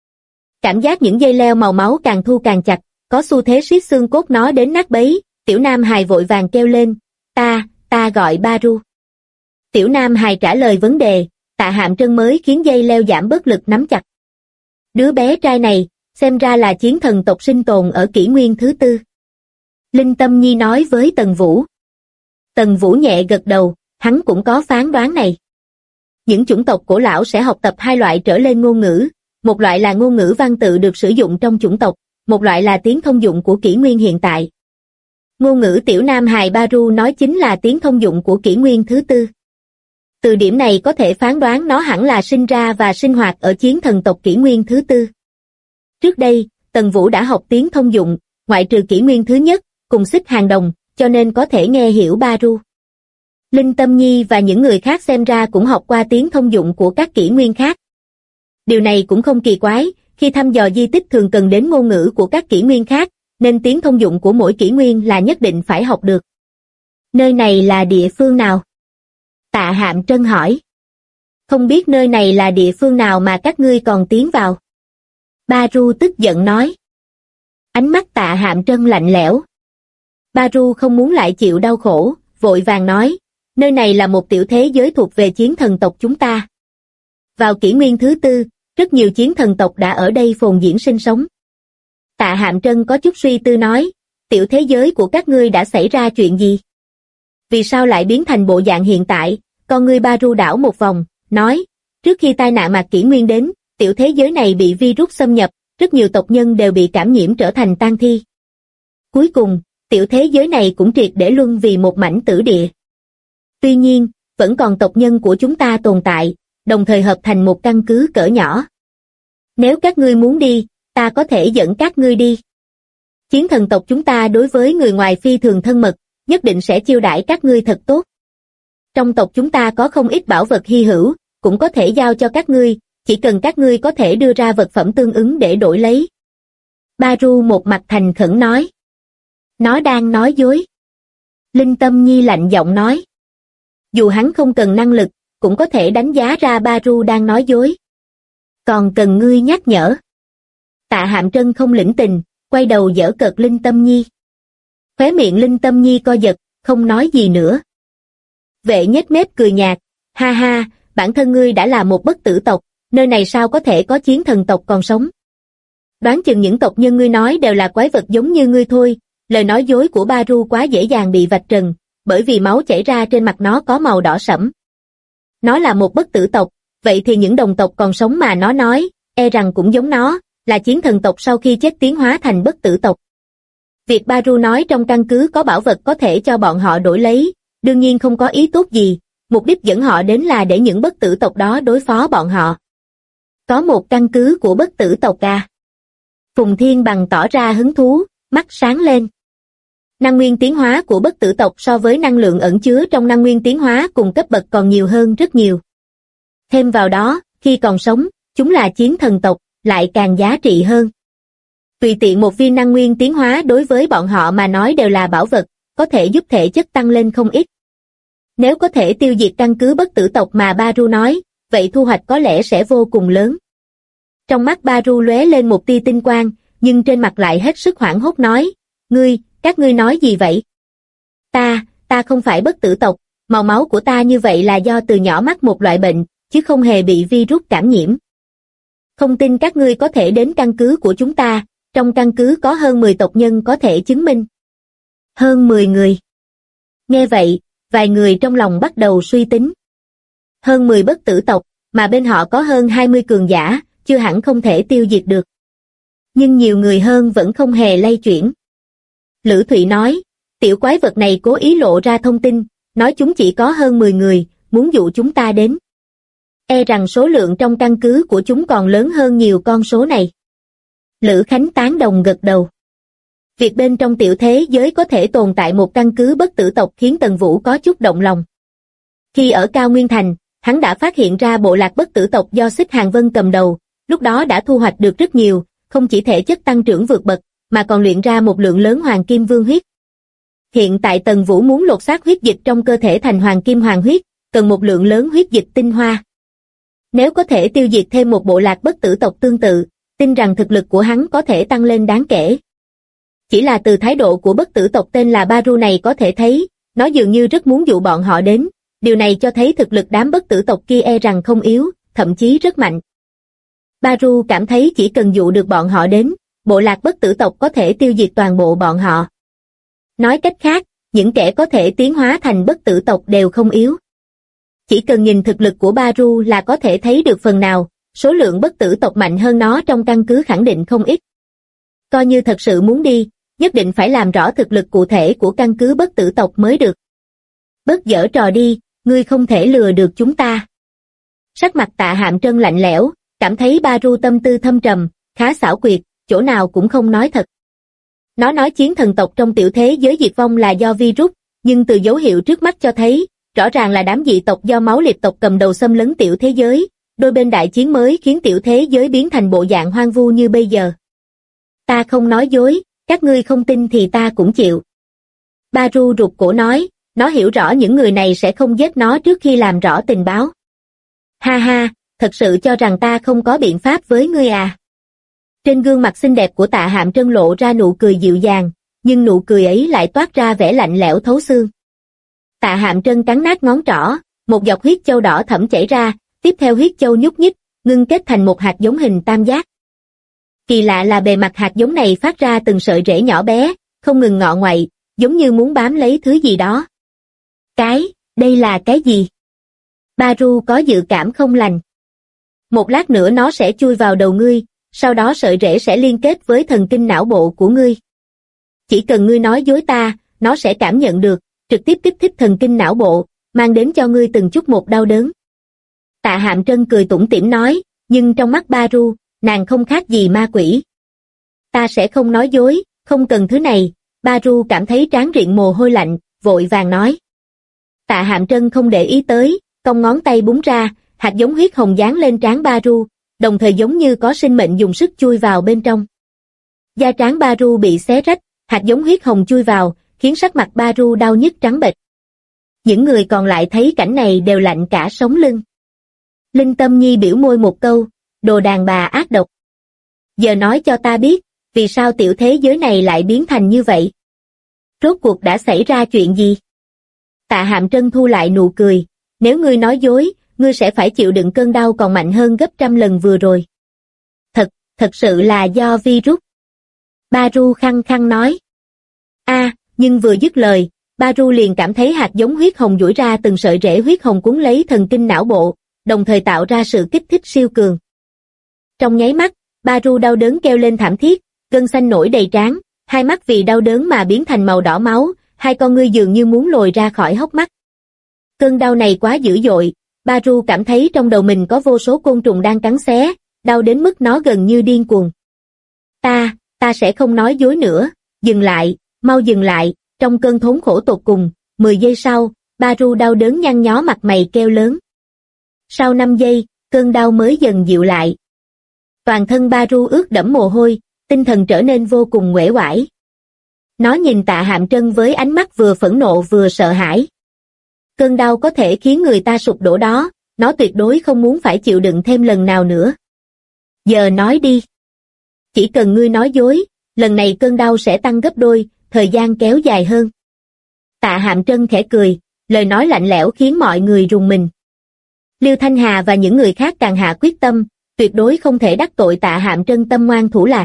Cảm giác những dây leo màu máu càng thu càng chặt, có xu thế siết xương cốt nó đến nát bấy. Tiểu Nam Hài vội vàng kêu lên, ta gọi Baru. Tiểu Nam Hài trả lời vấn đề, Tạ Hạm Trân mới khiến dây leo giảm bớt lực nắm chặt. Đứa bé trai này, xem ra là chiến thần tộc sinh tồn ở kỷ nguyên thứ 4. Linh Tâm Nhi nói với Tần Vũ. Tần Vũ nhẹ gật đầu, hắn cũng có phán đoán này. Những chủng tộc cổ lão sẽ học tập 2 loại trở lên ngôn ngữ, một loại là ngôn ngữ văn tự được sử dụng trong chủng tộc, một loại là tiếng thông dụng của kỷ nguyên hiện tại. Ngôn ngữ Tiểu Nam Hài Baru nói chính là tiếng thông dụng của kỷ nguyên thứ 4. Từ điểm này có thể phán đoán nó hẳn là sinh ra và sinh hoạt ở chiến thần tộc kỷ nguyên thứ 4. Trước đây, Tần Vũ đã học tiếng thông dụng, ngoại trừ kỷ nguyên thứ nhất, cùng xích hàng đồng, cho nên có thể nghe hiểu Baru. Linh Tâm Nhi và những người khác xem ra cũng học qua tiếng thông dụng của các kỷ nguyên khác. Điều này cũng không kỳ quái, khi thăm dò di tích thường cần đến ngôn ngữ của các kỷ nguyên khác, nên tiếng thông dụng của mỗi kỷ nguyên là nhất định phải học được. Nơi này là địa phương nào? Tạ Hạm Trân hỏi. Không biết nơi này là địa phương nào mà các ngươi còn tiến vào. Baru tức giận nói. Ánh mắt Tạ Hạm Trân lạnh lẽo. Baru không muốn lại chịu đau khổ, vội vàng nói, nơi này là một tiểu thế giới thuộc về chiến thần tộc chúng ta. Vào kỷ nguyên thứ 4, rất nhiều chiến thần tộc đã ở đây phồn diễn sinh sống. Tạ Hạm Trân có chút suy tư nói, tiểu thế giới của các ngươi đã xảy ra chuyện gì? Vì sao lại biến thành bộ dạng hiện tại? Con ngươi Baru đảo một vòng, nói, trước khi tai nạn mạc kỷ nguyên đến, tiểu thế giới này bị virus xâm nhập, rất nhiều tộc nhân đều bị cảm nhiễm trở thành tang thi. Cuối cùng, tiểu thế giới này cũng triệt để luân vì một mảnh tử địa. Tuy nhiên, vẫn còn tộc nhân của chúng ta tồn tại, đồng thời hợp thành một căn cứ cỡ nhỏ. Nếu các ngươi muốn đi, ta có thể dẫn các ngươi đi. Chiến thần tộc chúng ta đối với người ngoài phi thường thân mật, nhất định sẽ chiêu đãi các ngươi thật tốt. Trong tộc chúng ta có không ít bảo vật hy hữu, cũng có thể giao cho các ngươi, chỉ cần các ngươi có thể đưa ra vật phẩm tương ứng để đổi lấy. Baru một mặt thành khẩn nói. Nó đang nói dối. Linh Tâm Nhi lạnh giọng nói. Dù hắn không cần năng lực, cũng có thể đánh giá ra Baru đang nói dối. Còn cần ngươi nhắc nhở. Tạ Hạm Trân không lĩnh tình, quay đầu giở cợt Linh Tâm Nhi. Khóe miệng Linh Tâm Nhi co giật, không nói gì nữa. Vệ nhếch mép cười nhạt, ha ha, bản thân ngươi đã là một bất tử tộc, nơi này sao có thể có chiến thần tộc còn sống. Đoán chừng những tộc nhân ngươi nói đều là quái vật giống như ngươi thôi, lời nói dối của Baru quá dễ dàng bị vạch trần, bởi vì máu chảy ra trên mặt nó có màu đỏ sẫm. Nó là một bất tử tộc, vậy thì những đồng tộc còn sống mà nó nói, e rằng cũng giống nó, là chiến thần tộc sau khi chết tiến hóa thành bất tử tộc. Việc Baru nói trong căn cứ có bảo vật có thể cho bọn họ đổi lấy, đương nhiên không có ý tốt gì, mục đích dẫn họ đến là để những bất tử tộc đó đối phó bọn họ. Có một căn cứ của bất tử tộc à? Phùng Thiên Bằng tỏ ra hứng thú, mắt sáng lên. Năng nguyên tiến hóa của bất tử tộc so với năng lượng ẩn chứa trong năng nguyên tiến hóa cùng cấp bậc còn nhiều hơn rất nhiều. Thêm vào đó, khi còn sống, chúng là chiến thần tộc, lại càng giá trị hơn. Tùy tiện một viên năng nguyên tiến hóa đối với bọn họ mà nói đều là bảo vật, có thể giúp thể chất tăng lên không ít. Nếu có thể tiêu diệt căn cứ bất tử tộc mà Baru nói, vậy thu hoạch có lẽ sẽ vô cùng lớn. Trong mắt Baru lóe lên một tia tinh quang, nhưng trên mặt lại hết sức hoảng hốt nói, các ngươi nói gì vậy? Ta không phải bất tử tộc, màu máu của ta như vậy là do từ nhỏ mắc một loại bệnh, chứ không hề bị virus cảm nhiễm. Không tin các ngươi có thể đến căn cứ của chúng ta, trong căn cứ có hơn 10 tộc nhân có thể chứng minh. Hơn 10 người. Nghe vậy, vài người trong lòng bắt đầu suy tính. Hơn 10 bất tử tộc, mà bên họ có hơn 20 cường giả, chưa hẳn không thể tiêu diệt được. Nhưng nhiều người hơn vẫn không hề lay chuyển. Lữ Thụy nói, tiểu quái vật này cố ý lộ ra thông tin, nói chúng chỉ có hơn 10 người, muốn dụ chúng ta đến. E rằng số lượng trong căn cứ của chúng còn lớn hơn nhiều con số này. Lữ Khánh tán đồng gật đầu. Việc bên trong tiểu thế giới có thể tồn tại một căn cứ bất tử tộc khiến Tần Vũ có chút động lòng. Khi ở Cao Nguyên Thành, hắn đã phát hiện ra bộ lạc bất tử tộc do Xích Hàng Vân cầm đầu, lúc đó đã thu hoạch được rất nhiều, không chỉ thể chất tăng trưởng vượt bậc, mà còn luyện ra một lượng lớn hoàng kim vương huyết. Hiện tại Tần Vũ muốn lột xác huyết dịch trong cơ thể thành hoàng kim hoàng huyết, cần một lượng lớn huyết dịch tinh hoa. Nếu có thể tiêu diệt thêm một bộ lạc bất tử tộc tương tự, tin rằng thực lực của hắn có thể tăng lên đáng kể. Chỉ là từ thái độ của bất tử tộc tên là Baru này có thể thấy, nó dường như rất muốn dụ bọn họ đến, điều này cho thấy thực lực đám bất tử tộc kia e rằng không yếu, thậm chí rất mạnh. Baru cảm thấy chỉ cần dụ được bọn họ đến, bộ lạc bất tử tộc có thể tiêu diệt toàn bộ bọn họ. Nói cách khác, những kẻ có thể tiến hóa thành bất tử tộc đều không yếu. Chỉ cần nhìn thực lực của Baru là có thể thấy được phần nào, số lượng bất tử tộc mạnh hơn nó trong căn cứ khẳng định không ít. Coi như thật sự muốn đi, nhất định phải làm rõ thực lực cụ thể của căn cứ bất tử tộc mới được. Bớt giở trò đi, ngươi không thể lừa được chúng ta. Sắc mặt Tạ Hạm Trân lạnh lẽo, cảm thấy Baru tâm tư thâm trầm, khá xảo quyệt, chỗ nào cũng không nói thật. Nó nói chiến thần tộc trong tiểu thế giới diệt vong là do virus, nhưng từ dấu hiệu trước mắt cho thấy, rõ ràng là đám dị tộc do máu liệt tộc cầm đầu xâm lấn tiểu thế giới, đôi bên đại chiến mới khiến tiểu thế giới biến thành bộ dạng hoang vu như bây giờ. Ta không nói dối, các ngươi không tin thì ta cũng chịu. Baru rụt cổ nói, nó hiểu rõ những người này sẽ không giết nó trước khi làm rõ tình báo. Ha ha, thật sự cho rằng ta không có biện pháp với ngươi à? Trên gương mặt xinh đẹp của Tạ Hạm Trân lộ ra nụ cười dịu dàng, nhưng nụ cười ấy lại toát ra vẻ lạnh lẽo thấu xương. Tạ Hạm Trân cắn nát ngón trỏ, một giọt huyết châu đỏ thẫm chảy ra, tiếp theo huyết châu nhúc nhích, ngưng kết thành một hạt giống hình tam giác. Kỳ lạ là bề mặt hạt giống này phát ra từng sợi rễ nhỏ bé, không ngừng ngọ ngoại, giống như muốn bám lấy thứ gì đó. Đây là cái gì? Baru có dự cảm không lành. Một lát nữa nó sẽ chui vào đầu ngươi, sau đó sợi rễ sẽ liên kết với thần kinh não bộ của ngươi. Chỉ cần ngươi nói dối ta, nó sẽ cảm nhận được, trực tiếp kích thích thần kinh não bộ, mang đến cho ngươi từng chút một đau đớn. Tạ Hạm Trân cười tủm tỉm nói, nhưng trong mắt Ba Ru, nàng không khác gì ma quỷ. Ta sẽ không nói dối, không cần thứ này. Ba Ru cảm thấy trán riện mồ hôi lạnh, vội vàng nói. Tạ Hạm Trân không để ý tới, cong ngón tay búng ra, hạt giống huyết hồng dán lên trán Ba Ru, đồng thời giống như có sinh mệnh dùng sức chui vào bên trong. Da trán Ba Ru bị xé rách, hạt giống huyết hồng chui vào, khiến sắc mặt Ba Ru đau nhức trắng bệch. Những người còn lại thấy cảnh này đều lạnh cả sống lưng. Linh Tâm Nhi biểu môi một câu, đồ đàn bà ác độc. Giờ nói cho ta biết, vì sao tiểu thế giới này lại biến thành như vậy? Rốt cuộc đã xảy ra chuyện gì? Tạ Hạm Trân thu lại nụ cười, nếu ngươi nói dối, ngươi sẽ phải chịu đựng cơn đau còn mạnh hơn gấp trăm lần vừa rồi. Thật sự là do virus. Ba Ru khăng khăng nói. Nhưng vừa dứt lời, Ba Ru liền cảm thấy hạt giống huyết hồng duỗi ra từng sợi rễ huyết hồng cuốn lấy thần kinh não bộ, đồng thời tạo ra sự kích thích siêu cường. Trong nháy mắt, Ba Ru đau đớn kêu lên thảm thiết, gân xanh nổi đầy trán, hai mắt vì đau đớn mà biến thành màu đỏ máu, hai con ngươi dường như muốn lồi ra khỏi hốc mắt. Cơn đau này quá dữ dội, Ba Ru cảm thấy trong đầu mình có vô số côn trùng đang cắn xé, đau đến mức nó gần như điên cuồng. Ta sẽ không nói dối nữa, dừng lại, mau dừng lại. Trong cơn thốn khổ tột cùng, 10 giây sau, Ba Ru đau đớn nhăn nhó mặt mày kêu lớn. Sau 5 giây, cơn đau mới dần dịu lại. Toàn thân Ba Ru ướt đẫm mồ hôi, tinh thần trở nên vô cùng uể oải. Nó nhìn Tạ Hạm Trân với ánh mắt vừa phẫn nộ vừa sợ hãi. Cơn đau có thể khiến người ta sụp đổ đó, nó tuyệt đối không muốn phải chịu đựng thêm lần nào nữa. Giờ nói đi. Chỉ cần ngươi nói dối, lần này cơn đau sẽ tăng gấp đôi, thời gian kéo dài hơn. Tạ Hạm Trân khẽ cười, lời nói lạnh lẽo khiến mọi người rùng mình. Liêu Thanh Hà và những người khác càng hạ quyết tâm, tuyệt đối không thể đắc tội Tạ Hạm Trân tâm ngoan thủ lạc.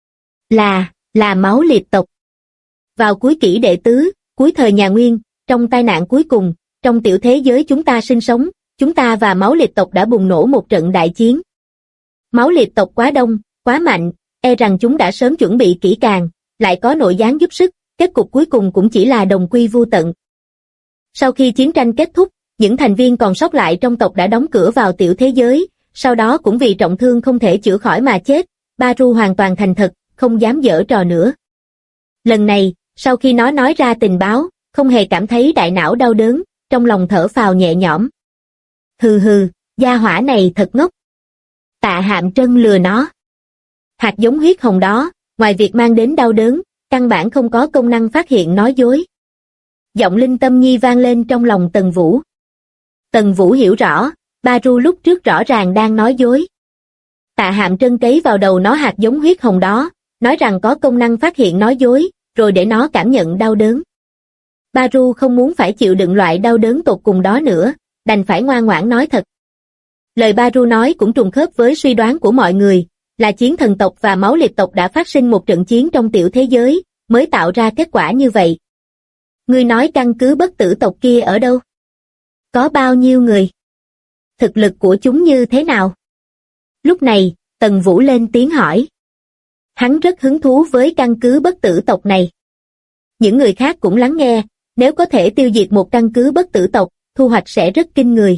Là máu liệt tộc. Vào cuối kỷ đệ tứ, cuối thời nhà Nguyên, trong tai nạn cuối cùng, trong tiểu thế giới chúng ta sinh sống, chúng ta và máu liệt tộc đã bùng nổ một trận đại chiến. Máu liệt tộc quá đông, quá mạnh, e rằng chúng đã sớm chuẩn bị kỹ càng, lại có nội gián giúp sức, kết cục cuối cùng cũng chỉ là đồng quy vu tận. Sau khi chiến tranh kết thúc, những thành viên còn sót lại trong tộc đã đóng cửa vào tiểu thế giới, sau đó cũng vì trọng thương không thể chữa khỏi mà chết. Ba Ru hoàn toàn thành thật, không dám giở trò nữa. Lần này, sau khi nó nói ra tình báo, không hề cảm thấy đại não đau đớn, trong lòng thở phào nhẹ nhõm. Hừ, gia hỏa này thật ngốc. Tạ Hạm Trân lừa nó. Hạt giống huyết hồng đó, ngoài việc mang đến đau đớn, căn bản không có công năng phát hiện nói dối. Giọng Linh Tâm Nhi vang lên trong lòng Tần Vũ. Tần Vũ hiểu rõ, Ba Ru lúc trước rõ ràng đang nói dối. Tạ Hạm Trân cấy vào đầu nó hạt giống huyết hồng đó, nói rằng có công năng phát hiện nói dối, rồi để nó cảm nhận đau đớn. Ba Ru không muốn phải chịu đựng loại đau đớn tột cùng đó nữa, đành phải ngoan ngoãn nói thật. Lời Ba Ru nói cũng trùng khớp với suy đoán của mọi người, là chiến thần tộc và máu liệt tộc đã phát sinh một trận chiến trong tiểu thế giới, mới tạo ra kết quả như vậy. Ngươi nói căn cứ bất tử tộc kia ở đâu? Có bao nhiêu người? Thực lực của chúng như thế nào? Lúc này, Tần Vũ lên tiếng hỏi. Hắn rất hứng thú với căn cứ bất tử tộc này. Những người khác cũng lắng nghe, nếu có thể tiêu diệt một căn cứ bất tử tộc, thu hoạch sẽ rất kinh người.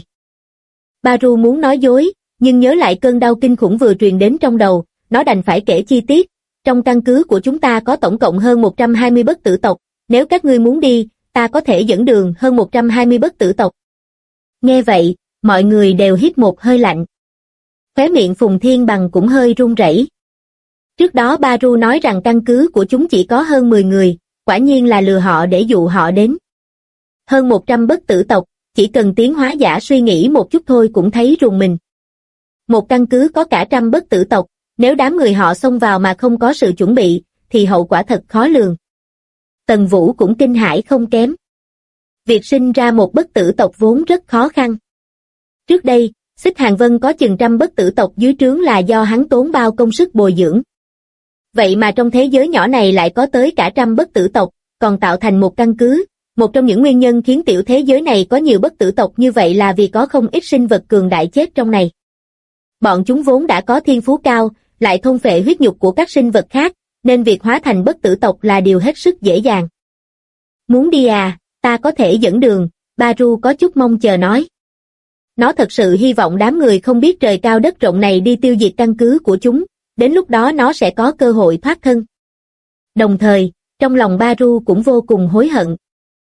Ba Ru muốn nói dối, nhưng nhớ lại cơn đau kinh khủng vừa truyền đến trong đầu, nó đành phải kể chi tiết. Trong căn cứ của chúng ta có tổng cộng hơn 120 bất tử tộc, nếu các ngươi muốn đi, ta có thể dẫn đường hơn 120 bất tử tộc. Nghe vậy, mọi người đều hít một hơi lạnh. Khóe miệng Phùng Thiên Bằng cũng hơi run rẩy. Trước đó Ba Ru nói rằng căn cứ của chúng chỉ có hơn 10 người, quả nhiên là lừa họ để dụ họ đến. Hơn 100 bất tử tộc, chỉ cần tiến hóa giả suy nghĩ một chút thôi cũng thấy rùng mình. Một căn cứ có cả trăm bất tử tộc, nếu đám người họ xông vào mà không có sự chuẩn bị, thì hậu quả thật khó lường. Tần Vũ cũng kinh hãi không kém. Việc sinh ra một bất tử tộc vốn rất khó khăn. Trước đây, Xích Hàng Vân có chừng trăm bất tử tộc dưới trướng là do hắn tốn bao công sức bồi dưỡng. Vậy mà trong thế giới nhỏ này lại có tới cả trăm bất tử tộc, còn tạo thành một căn cứ. Một trong những nguyên nhân khiến tiểu thế giới này có nhiều bất tử tộc như vậy là vì có không ít sinh vật cường đại chết trong này. Bọn chúng vốn đã có thiên phú cao, lại thôn phệ huyết nhục của các sinh vật khác, nên việc hóa thành bất tử tộc là điều hết sức dễ dàng. Muốn đi à, ta có thể dẫn đường, Ba Ru có chút mong chờ nói. Nó thật sự hy vọng đám người không biết trời cao đất rộng này đi tiêu diệt căn cứ của chúng, đến lúc đó nó sẽ có cơ hội thoát thân. Đồng thời, trong lòng Baru cũng vô cùng hối hận.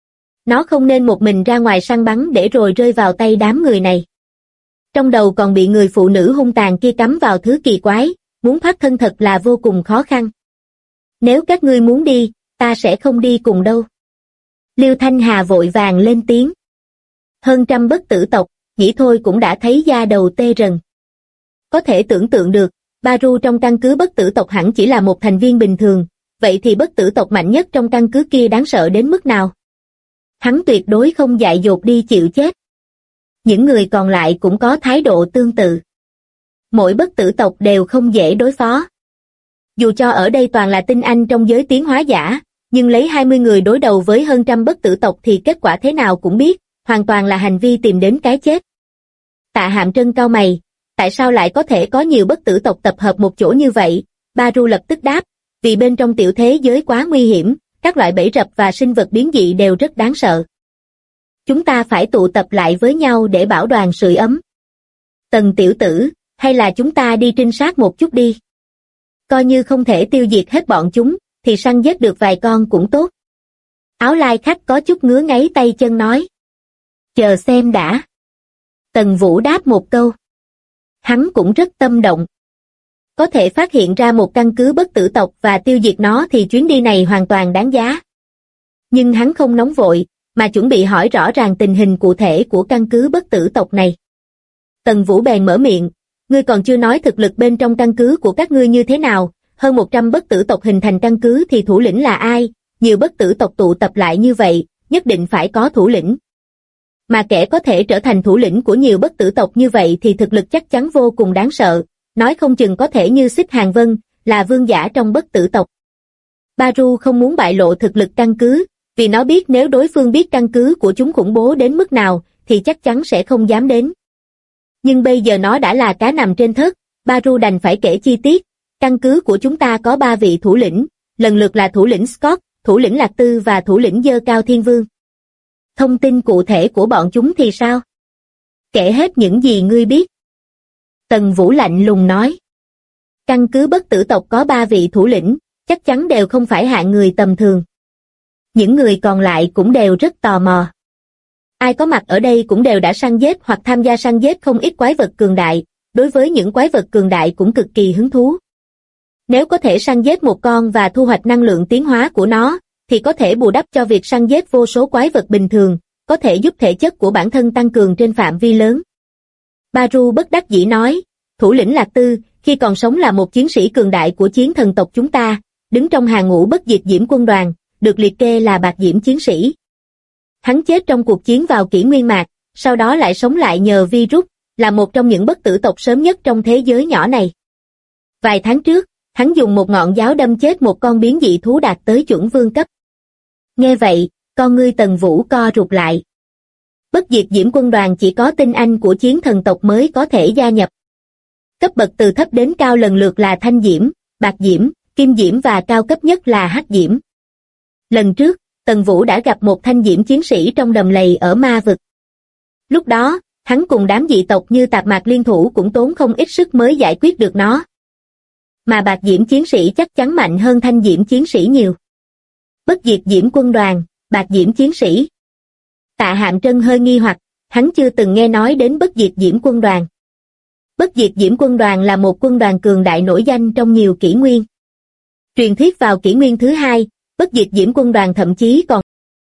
Nó không nên một mình ra ngoài săn bắn để rồi rơi vào tay đám người này. Trong đầu còn bị người phụ nữ hung tàn kia cắm vào thứ kỳ quái, muốn thoát thân thật là vô cùng khó khăn. Nếu các ngươi muốn đi, ta sẽ không đi cùng đâu. Liêu Thanh Hà vội vàng lên tiếng. Hơn trăm bất tử tộc, nghĩ thôi cũng đã thấy da đầu tê rần. Có thể tưởng tượng được, Baru trong căn cứ bất tử tộc hẳn chỉ là một thành viên bình thường, vậy thì bất tử tộc mạnh nhất trong căn cứ kia đáng sợ đến mức nào? Hắn tuyệt đối không dại dột đi chịu chết. Những người còn lại cũng có thái độ tương tự. Mỗi bất tử tộc đều không dễ đối phó. Dù cho ở đây toàn là tinh anh trong giới tiến hóa giả, nhưng lấy 20 người đối đầu với hơn trăm bất tử tộc thì kết quả thế nào cũng biết, hoàn toàn là hành vi tìm đến cái chết. Tạ Hàm Trân cau mày, tại sao lại có thể có nhiều bất tử tộc tập hợp một chỗ như vậy? Baru lập tức đáp, vì bên trong tiểu thế giới quá nguy hiểm, các loại bẫy rập và sinh vật biến dị đều rất đáng sợ. Chúng ta phải tụ tập lại với nhau để bảo đoàn sưởi ấm. Tần tiểu tử, hay là chúng ta đi trinh sát một chút đi. Coi như không thể tiêu diệt hết bọn chúng, thì săn giết được vài con cũng tốt. Áo lai khách có chút ngứa ngáy tay chân nói. Chờ xem đã. Tần Vũ đáp một câu. Hắn cũng rất tâm động. Có thể phát hiện ra một căn cứ bất tử tộc và tiêu diệt nó thì chuyến đi này hoàn toàn đáng giá. Nhưng hắn không nóng vội, mà chuẩn bị hỏi rõ ràng tình hình cụ thể của căn cứ bất tử tộc này. Tần Vũ bèn mở miệng, ngươi còn chưa nói thực lực bên trong căn cứ của các ngươi như thế nào, hơn 100 bất tử tộc hình thành căn cứ thì thủ lĩnh là ai, nhiều bất tử tộc tụ tập lại như vậy, nhất định phải có thủ lĩnh. Mà kẻ có thể trở thành thủ lĩnh của nhiều bất tử tộc như vậy thì thực lực chắc chắn vô cùng đáng sợ, nói không chừng có thể như Xích Hàng Vân, là vương giả trong bất tử tộc. Baru không muốn bại lộ thực lực căn cứ, vì nó biết nếu đối phương biết căn cứ của chúng khủng bố đến mức nào, thì chắc chắn sẽ không dám đến. Nhưng bây giờ nó đã là cá nằm trên thớt, Baru đành phải kể chi tiết, căn cứ của chúng ta có 3 vị thủ lĩnh, lần lượt là thủ lĩnh Scott, thủ lĩnh Lạc Tư và thủ lĩnh Dơ Cao Thiên Vương. Thông tin cụ thể của bọn chúng thì sao? Kể hết những gì ngươi biết. Tần Vũ lạnh lùng nói. Căn cứ bất tử tộc có 3 vị thủ lĩnh, chắc chắn đều không phải hạng người tầm thường. Những người còn lại cũng đều rất tò mò. Ai có mặt ở đây cũng đều đã săn giết hoặc tham gia săn giết không ít quái vật cường đại, đối với những quái vật cường đại cũng cực kỳ hứng thú. Nếu có thể săn giết một con và thu hoạch năng lượng tiến hóa của nó, thì có thể bù đắp cho việc săn giết vô số quái vật bình thường, có thể giúp thể chất của bản thân tăng cường trên phạm vi lớn. Baru bất đắc dĩ nói, thủ lĩnh Lạc Tư, khi còn sống là một chiến sĩ cường đại của chiến thần tộc chúng ta, đứng trong hàng ngũ bất diệt diễm quân đoàn, được liệt kê là bạc diễm chiến sĩ. Hắn chết trong cuộc chiến vào kỷ nguyên mạc, sau đó lại sống lại nhờ virus, là một trong những bất tử tộc sớm nhất trong thế giới nhỏ này. Vài tháng trước, hắn dùng một ngọn giáo đâm chết một con biến dị thú đạt tới chuẩn vương cấp. Nghe vậy, con ngươi Tần Vũ co rụt lại. Bất diệt diễm quân đoàn chỉ có tinh anh của chiến thần tộc mới có thể gia nhập. Cấp bậc từ thấp đến cao lần lượt là thanh diễm, bạc diễm, kim diễm và cao cấp nhất là hắc diễm. Lần trước, Tần Vũ đã gặp một thanh diễm chiến sĩ trong đầm lầy ở ma vực. Lúc đó, hắn cùng đám dị tộc như Tạp Mạc liên thủ cũng tốn không ít sức mới giải quyết được nó. Mà bạc diễm chiến sĩ chắc chắn mạnh hơn thanh diễm chiến sĩ nhiều. Bất diệt diễm quân đoàn, bạc diễm chiến sĩ. Tạ Hàm Trân hơi nghi hoặc, hắn chưa từng nghe nói đến bất diệt diễm quân đoàn. Bất diệt diễm quân đoàn là một quân đoàn cường đại nổi danh trong nhiều kỷ nguyên. Truyền thuyết vào kỷ nguyên thứ 2, bất diệt diễm quân đoàn thậm chí còn...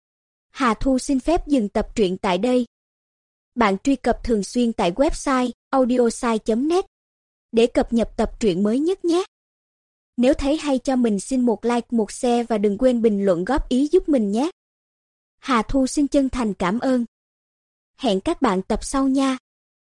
Hà Thu xin phép dừng tập truyện tại đây. Bạn truy cập thường xuyên tại website audiosai.net để cập nhật tập truyện mới nhất nhé. Nếu thấy hay cho mình xin một like, một share và đừng quên bình luận góp ý giúp mình nhé. Hà Thu xin chân thành cảm ơn. Hẹn các bạn tập sau nha.